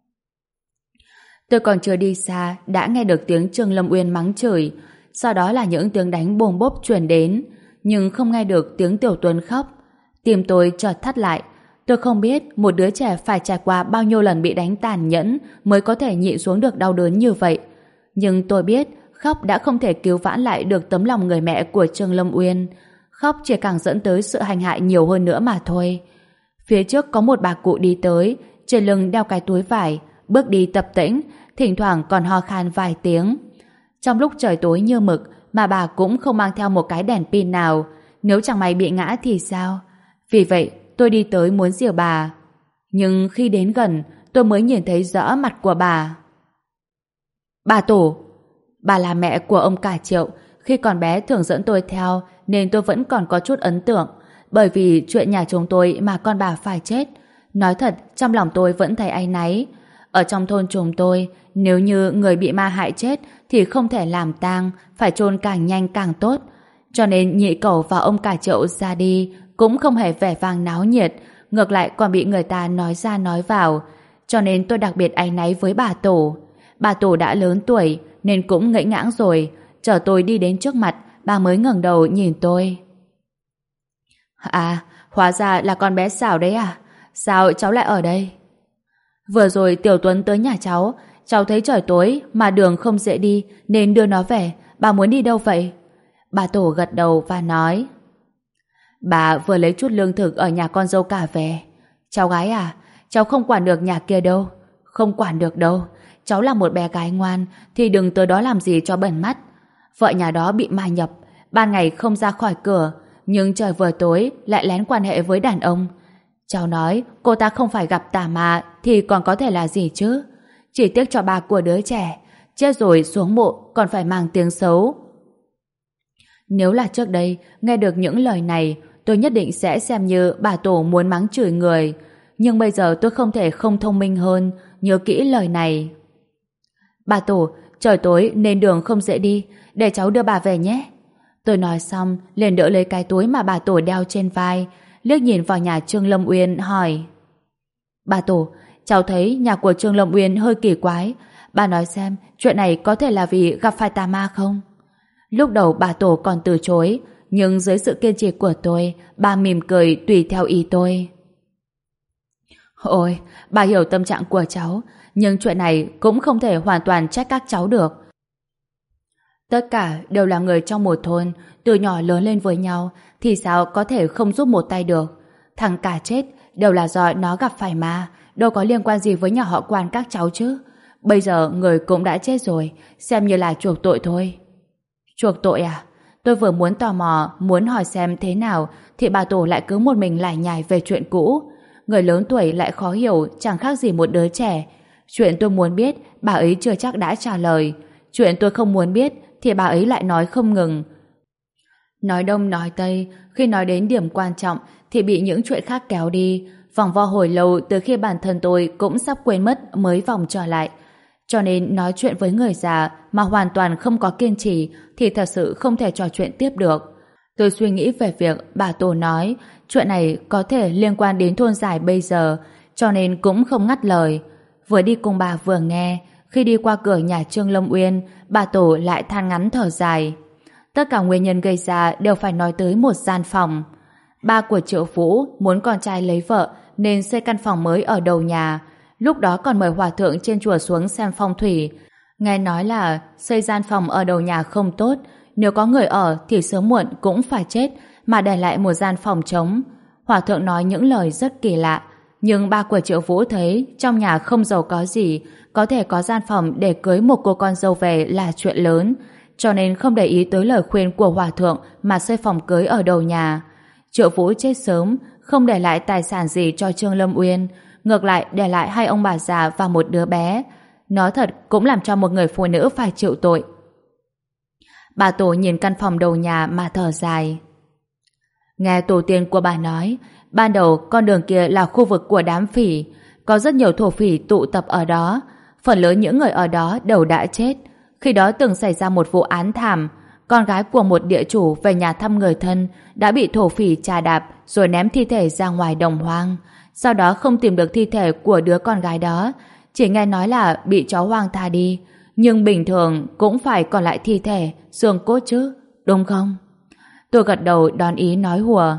Tôi còn chưa đi xa đã nghe được tiếng Trương Lâm Uyên mắng chửi, sau đó là những tiếng đánh bồm bốp truyền đến, nhưng không nghe được tiếng Tiểu Tuấn khóc. Tim tôi chợt thắt lại. Tôi không biết một đứa trẻ phải trải qua bao nhiêu lần bị đánh tàn nhẫn mới có thể nhịn xuống được đau đớn như vậy. Nhưng tôi biết khóc đã không thể cứu vãn lại được tấm lòng người mẹ của Trương Lâm Uyên. Khóc chỉ càng dẫn tới sự hành hạ nhiều hơn nữa mà thôi. Phía trước có một bà cụ đi tới, trên lưng đeo cái túi vải, bước đi tập tễnh, thỉnh thoảng còn ho khan vài tiếng. Trong lúc trời tối như mực mà bà cũng không mang theo một cái đèn pin nào, nếu chẳng may bị ngã thì sao? Vì vậy tôi đi tới muốn dìu bà. Nhưng khi đến gần tôi mới nhìn thấy rõ mặt của bà. Bà Tổ. Bà là mẹ của ông cả Triệu. Khi còn bé thường dẫn tôi theo nên tôi vẫn còn có chút ấn tượng, bởi vì chuyện nhà chúng tôi mà con bà phải chết. Nói thật, trong lòng tôi vẫn thấy áy náy. Ở trong thôn chúng tôi, nếu như người bị ma hại chết thì không thể làm tang, phải chôn càng nhanh càng tốt. Cho nên nhị cẩu và ông cả Triệu ra đi cũng không hề vẻ vang náo nhiệt, ngược lại còn bị người ta nói ra nói vào. Cho nên tôi đặc biệt áy náy với bà Tổ. Bà Tổ đã lớn tuổi nên cũng ngẫy ngãng rồi. Chờ tôi đi đến trước mặt, bà mới ngẩng đầu nhìn tôi. À, hóa ra là con bé Xảo đấy à? Sao cháu lại ở đây? Vừa rồi Tiểu Tuấn tới nhà cháu, cháu thấy trời tối mà đường không dễ đi nên đưa nó về. Bà muốn đi đâu vậy? Bà Tổ gật đầu và nói: Bà vừa lấy chút lương thực ở nhà con dâu cả về. Cháu gái à, cháu không quản được nhà kia đâu. Không quản được đâu. Cháu là một bé gái ngoan thì đừng tới đó làm gì cho bẩn mắt. Vợ nhà đó bị ma nhập, ban ngày không ra khỏi cửa, nhưng trời vừa tối lại lén quan hệ với đàn ông. Cháu nói cô ta không phải gặp tà ma thì còn có thể là gì chứ? Chỉ tiếc cho bà của đứa trẻ, chết rồi xuống mộ còn phải mang tiếng xấu. Nếu là trước đây nghe được những lời này, tôi nhất định sẽ xem như bà Tổ muốn mắng chửi người. Nhưng bây giờ tôi không thể không thông minh hơn, nhớ kỹ lời này. Bà Tổ, trời tối nên đường không dễ đi, để cháu đưa bà về nhé. Tôi nói xong liền đỡ lấy cái túi mà bà Tổ đeo trên vai, liếc nhìn vào nhà Trương Lâm Uyên hỏi: Bà Tổ, cháu thấy nhà của Trương Lâm Uyên hơi kỳ quái, bà nói xem chuyện này có thể là vì gặp phải tà ma không? Lúc đầu bà Tổ còn từ chối, nhưng dưới sự kiên trì của tôi, bà mỉm cười tùy theo ý tôi. Ôi, bà hiểu tâm trạng của cháu, nhưng chuyện này cũng không thể hoàn toàn trách các cháu được. Tất cả đều là người trong một thôn, từ nhỏ lớn lên với nhau, thì sao có thể không giúp một tay được. Thằng cả chết đều là do nó gặp phải ma, đâu có liên quan gì với nhà họ Quan các cháu chứ. Bây giờ người cũng đã chết rồi, xem như là chuộc tội thôi. Chuộc tội à? Tôi vừa muốn tò mò, muốn hỏi xem thế nào, thì bà Tổ lại cứ một mình lải nhải về chuyện cũ. Người lớn tuổi lại khó hiểu, chẳng khác gì một đứa trẻ. Chuyện tôi muốn biết, bà ấy chưa chắc đã trả lời. Chuyện tôi không muốn biết, thì bà ấy lại nói không ngừng. Nói đông nói tây, khi nói đến điểm quan trọng thì bị những chuyện khác kéo đi. Vòng vo hồi lâu từ khi bản thân tôi cũng sắp quên mất mới vòng trở lại. Cho nên nói chuyện với người già mà hoàn toàn không có kiên trì thì thật sự không thể trò chuyện tiếp được. Tôi suy nghĩ về việc bà Tổ nói chuyện này có thể liên quan đến thôn giải bây giờ, cho nên cũng không ngắt lời. Vừa đi cùng bà vừa nghe, khi đi qua cửa nhà Trương Lâm Uyên, bà Tổ lại than ngắn thở dài. Tất cả nguyên nhân gây ra đều phải nói tới một gian phòng. Ba của Triệu Phú muốn con trai lấy vợ nên xây căn phòng mới ở đầu nhà. Lúc đó còn mời hòa thượng trên chùa xuống xem phong thủy. Nghe nói là xây gian phòng ở đầu nhà không tốt, nếu có người ở thì sớm muộn cũng phải chết, mà để lại một gian phòng trống. Hòa thượng nói những lời rất kỳ lạ, nhưng ba của Triệu Vũ thấy trong nhà không giàu có gì, có thể có gian phòng để cưới một cô con dâu về là chuyện lớn, cho nên không để ý tới lời khuyên của hòa thượng mà xây phòng cưới ở đầu nhà. Triệu Vũ chết sớm, không để lại tài sản gì cho Trương Lâm Uyên, ngược lại để lại hai ông bà già và một đứa bé. Nói thật cũng làm cho một người phụ nữ phải chịu tội. Bà Tổ nhìn căn phòng đầu nhà mà thở dài. Nghe tổ tiên của bà nói, ban đầu con đường kia là khu vực của đám phỉ, có rất nhiều thổ phỉ tụ tập ở đó, phần lớn những người ở đó đều đã chết. Khi đó từng xảy ra một vụ án thảm, con gái của một địa chủ về nhà thăm người thân đã bị thổ phỉ chà đạp rồi ném thi thể ra ngoài đồng hoang. Sau đó không tìm được thi thể của đứa con gái đó, chỉ nghe nói là bị chó hoang tha đi, nhưng bình thường cũng phải còn lại thi thể, xương cốt chứ, đúng không? Tôi gật đầu đón ý nói hùa.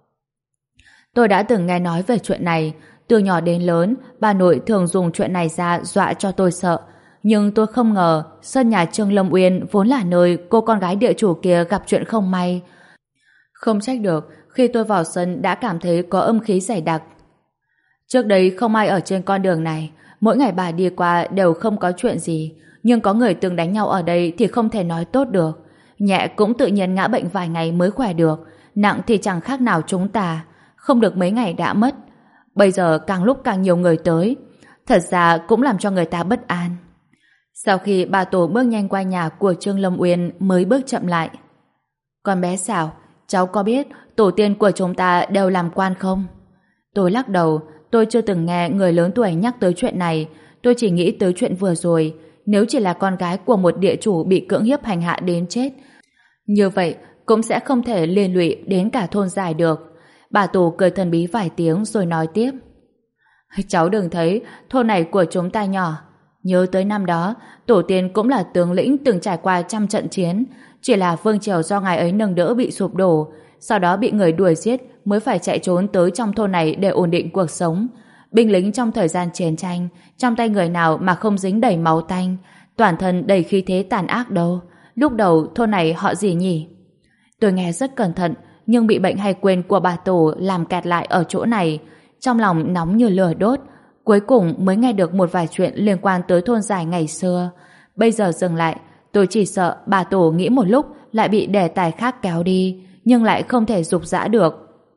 Tôi đã từng nghe nói về chuyện này, từ nhỏ đến lớn, bà nội thường dùng chuyện này ra dọa cho tôi sợ. Nhưng tôi không ngờ sân nhà Trương Lâm Uyên vốn là nơi cô con gái địa chủ kia gặp chuyện không may. Không trách được, khi tôi vào sân đã cảm thấy có âm khí dày đặc. Trước đây không ai ở trên con đường này, mỗi ngày bà đi qua đều không có chuyện gì, nhưng có người từng đánh nhau ở đây thì không thể nói tốt được. Nhẹ cũng tự nhiên ngã bệnh vài ngày mới khỏe được, nặng thì chẳng khác nào chúng ta, không được mấy ngày đã mất. Bây giờ càng lúc càng nhiều người tới, thật ra cũng làm cho người ta bất an. Sau khi bà Tổ bước nhanh qua nhà của Trương Lâm Uyên mới bước chậm lại. Con bé Xảo, cháu có biết tổ tiên của chúng ta đều làm quan không? Tôi lắc đầu, tôi chưa từng nghe người lớn tuổi nhắc tới chuyện này, tôi chỉ nghĩ tới chuyện vừa rồi, nếu chỉ là con gái của một địa chủ bị cưỡng hiếp hành hạ đến chết, như vậy cũng sẽ không thể liên lụy đến cả thôn giải được. Bà Tổ cười thần bí vài tiếng rồi nói tiếp. Cháu đừng thấy thôn này của chúng ta nhỏ, nhớ tới năm đó, tổ tiên cũng là tướng lĩnh từng trải qua trăm trận chiến, chỉ là vương triều do ngài ấy nâng đỡ bị sụp đổ, sau đó bị người đuổi giết mới phải chạy trốn tới trong thôn này để ổn định cuộc sống. Binh lính trong thời gian chiến tranh, trong tay người nào mà không dính đầy máu tanh, toàn thân đầy khí thế tàn ác đâu. Lúc đầu thôn này họ gì nhỉ? Tôi nghe rất cẩn thận, nhưng bị bệnh hay quên của bà Tổ làm kẹt lại ở chỗ này, trong lòng nóng như lửa đốt. Cuối cùng mới nghe được một vài chuyện liên quan tới thôn giải ngày xưa. Bây giờ dừng lại, tôi chỉ sợ bà Tổ nghĩ một lúc lại bị đề tài khác kéo đi, nhưng lại không thể dục dã được.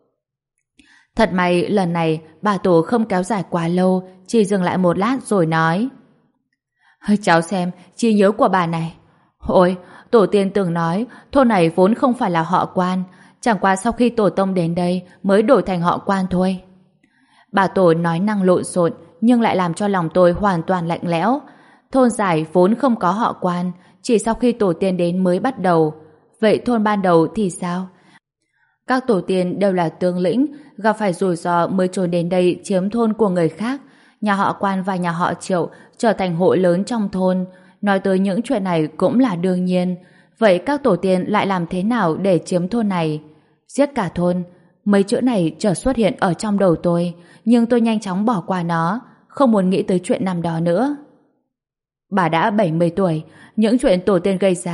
Thật may lần này bà Tổ không kéo dài quá lâu, chỉ dừng lại một lát rồi nói. Cháu xem trí nhớ của bà này. Ôi, tổ tiên từng nói thôn này vốn không phải là họ Quan, chẳng qua sau khi tổ tông đến đây mới đổi thành họ Quan thôi. Bà Tổ nói năng lộn xộn nhưng lại làm cho lòng tôi hoàn toàn lạnh lẽo. Thôn giải vốn không có họ Quan, chỉ sau khi tổ tiên đến mới bắt đầu. Vậy thôn ban đầu thì sao? Các tổ tiên đều là tướng lĩnh, gặp phải rủi ro mới trốn đến đây chiếm thôn của người khác. Nhà họ Quan và nhà họ Triệu trở thành hộ lớn trong thôn. Nói tới những chuyện này cũng là đương nhiên. Vậy các tổ tiên lại làm thế nào để chiếm thôn này? Giết cả thôn. Mấy chữ này chợt xuất hiện ở trong đầu tôi, nhưng tôi nhanh chóng bỏ qua nó, không muốn nghĩ tới chuyện năm đó nữa. Bà đã bảy mươi tuổi, những chuyện tổ tiên gây ra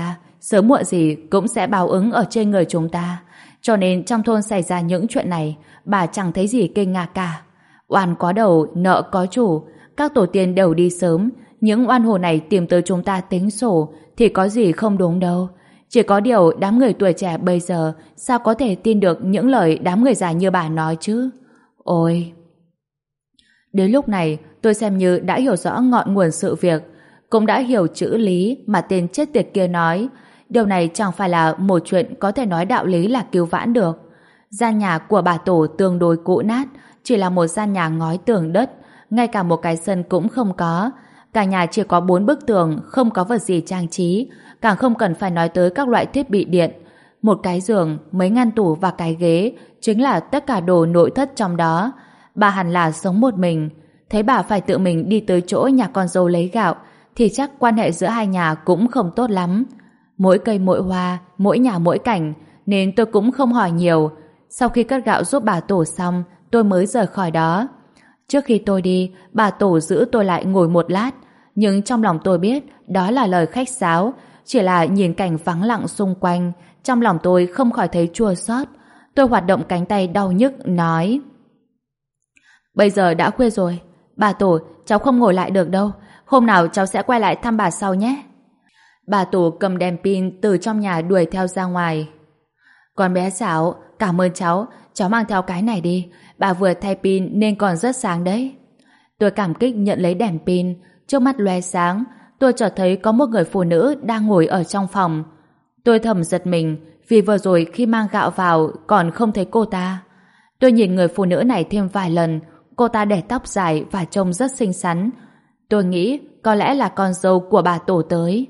sớm muộn gì cũng sẽ báo ứng ở trên người chúng ta. Cho nên trong thôn xảy ra những chuyện này, bà chẳng thấy gì kinh ngạc cả. Oan có đầu, nợ có chủ, các tổ tiên đều đi sớm, những oan hồn này tìm tới chúng ta tính sổ thì có gì không đúng đâu. Chỉ có điều đám người tuổi trẻ bây giờ sao có thể tin được những lời đám người già như bà nói chứ? Ôi! Đến lúc này tôi xem như đã hiểu rõ ngọn nguồn sự việc, cũng đã hiểu chữ lý mà tên chết tiệt kia nói. Điều này chẳng phải là một chuyện có thể nói đạo lý là cứu vãn được. Gian nhà của bà Tổ tương đối cũ nát, chỉ là một gian nhà ngói tường đất, ngay cả một cái sân cũng không có. Cả nhà chỉ có bốn bức tường, không có vật gì trang trí, càng không cần phải nói tới các loại thiết bị điện. Một cái giường, mấy ngăn tủ và cái ghế chính là tất cả đồ nội thất trong đó. Bà hẳn là sống một mình. Thấy bà phải tự mình đi tới chỗ nhà con dâu lấy gạo thì chắc quan hệ giữa hai nhà cũng không tốt lắm. Mỗi cây mỗi hoa, mỗi nhà mỗi cảnh, nên tôi cũng không hỏi nhiều. Sau khi cất gạo giúp bà Tổ xong, tôi mới rời khỏi đó. Trước khi tôi đi, bà Tổ giữ tôi lại ngồi một lát, nhưng trong lòng tôi biết đó là lời khách sáo, chỉ là nhìn cảnh vắng lặng xung quanh, trong lòng tôi không khỏi thấy chua xót. Tôi hoạt động cánh tay đau nhức, nói: Bây giờ đã khuya rồi, bà Tổ, cháu không ngồi lại được đâu, hôm nào cháu sẽ quay lại thăm bà sau nhé. Bà Tổ cầm đèn pin từ trong nhà đuổi theo ra ngoài. Con bé Sảo, cảm ơn cháu, cháu mang theo cái này đi, bà vừa thay pin nên còn rất sáng đấy. Tôi cảm kích nhận lấy đèn pin, trước mắt loe sáng, tôi chợt thấy có một người phụ nữ đang ngồi ở trong phòng. Tôi thầm giật mình, vì vừa rồi khi mang gạo vào còn không thấy cô ta. Tôi nhìn người phụ nữ này thêm vài lần, cô ta để tóc dài và trông rất xinh xắn. Tôi nghĩ có lẽ là con dâu của bà Tổ tới.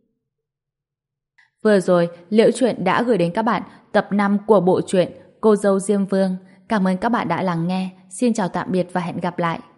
Vừa rồi, Liễu Chuyện đã gửi đến các bạn tập năm của bộ truyện Cô dâu Diêm Vương. Cảm ơn các bạn đã lắng nghe. Xin chào tạm biệt và hẹn gặp lại.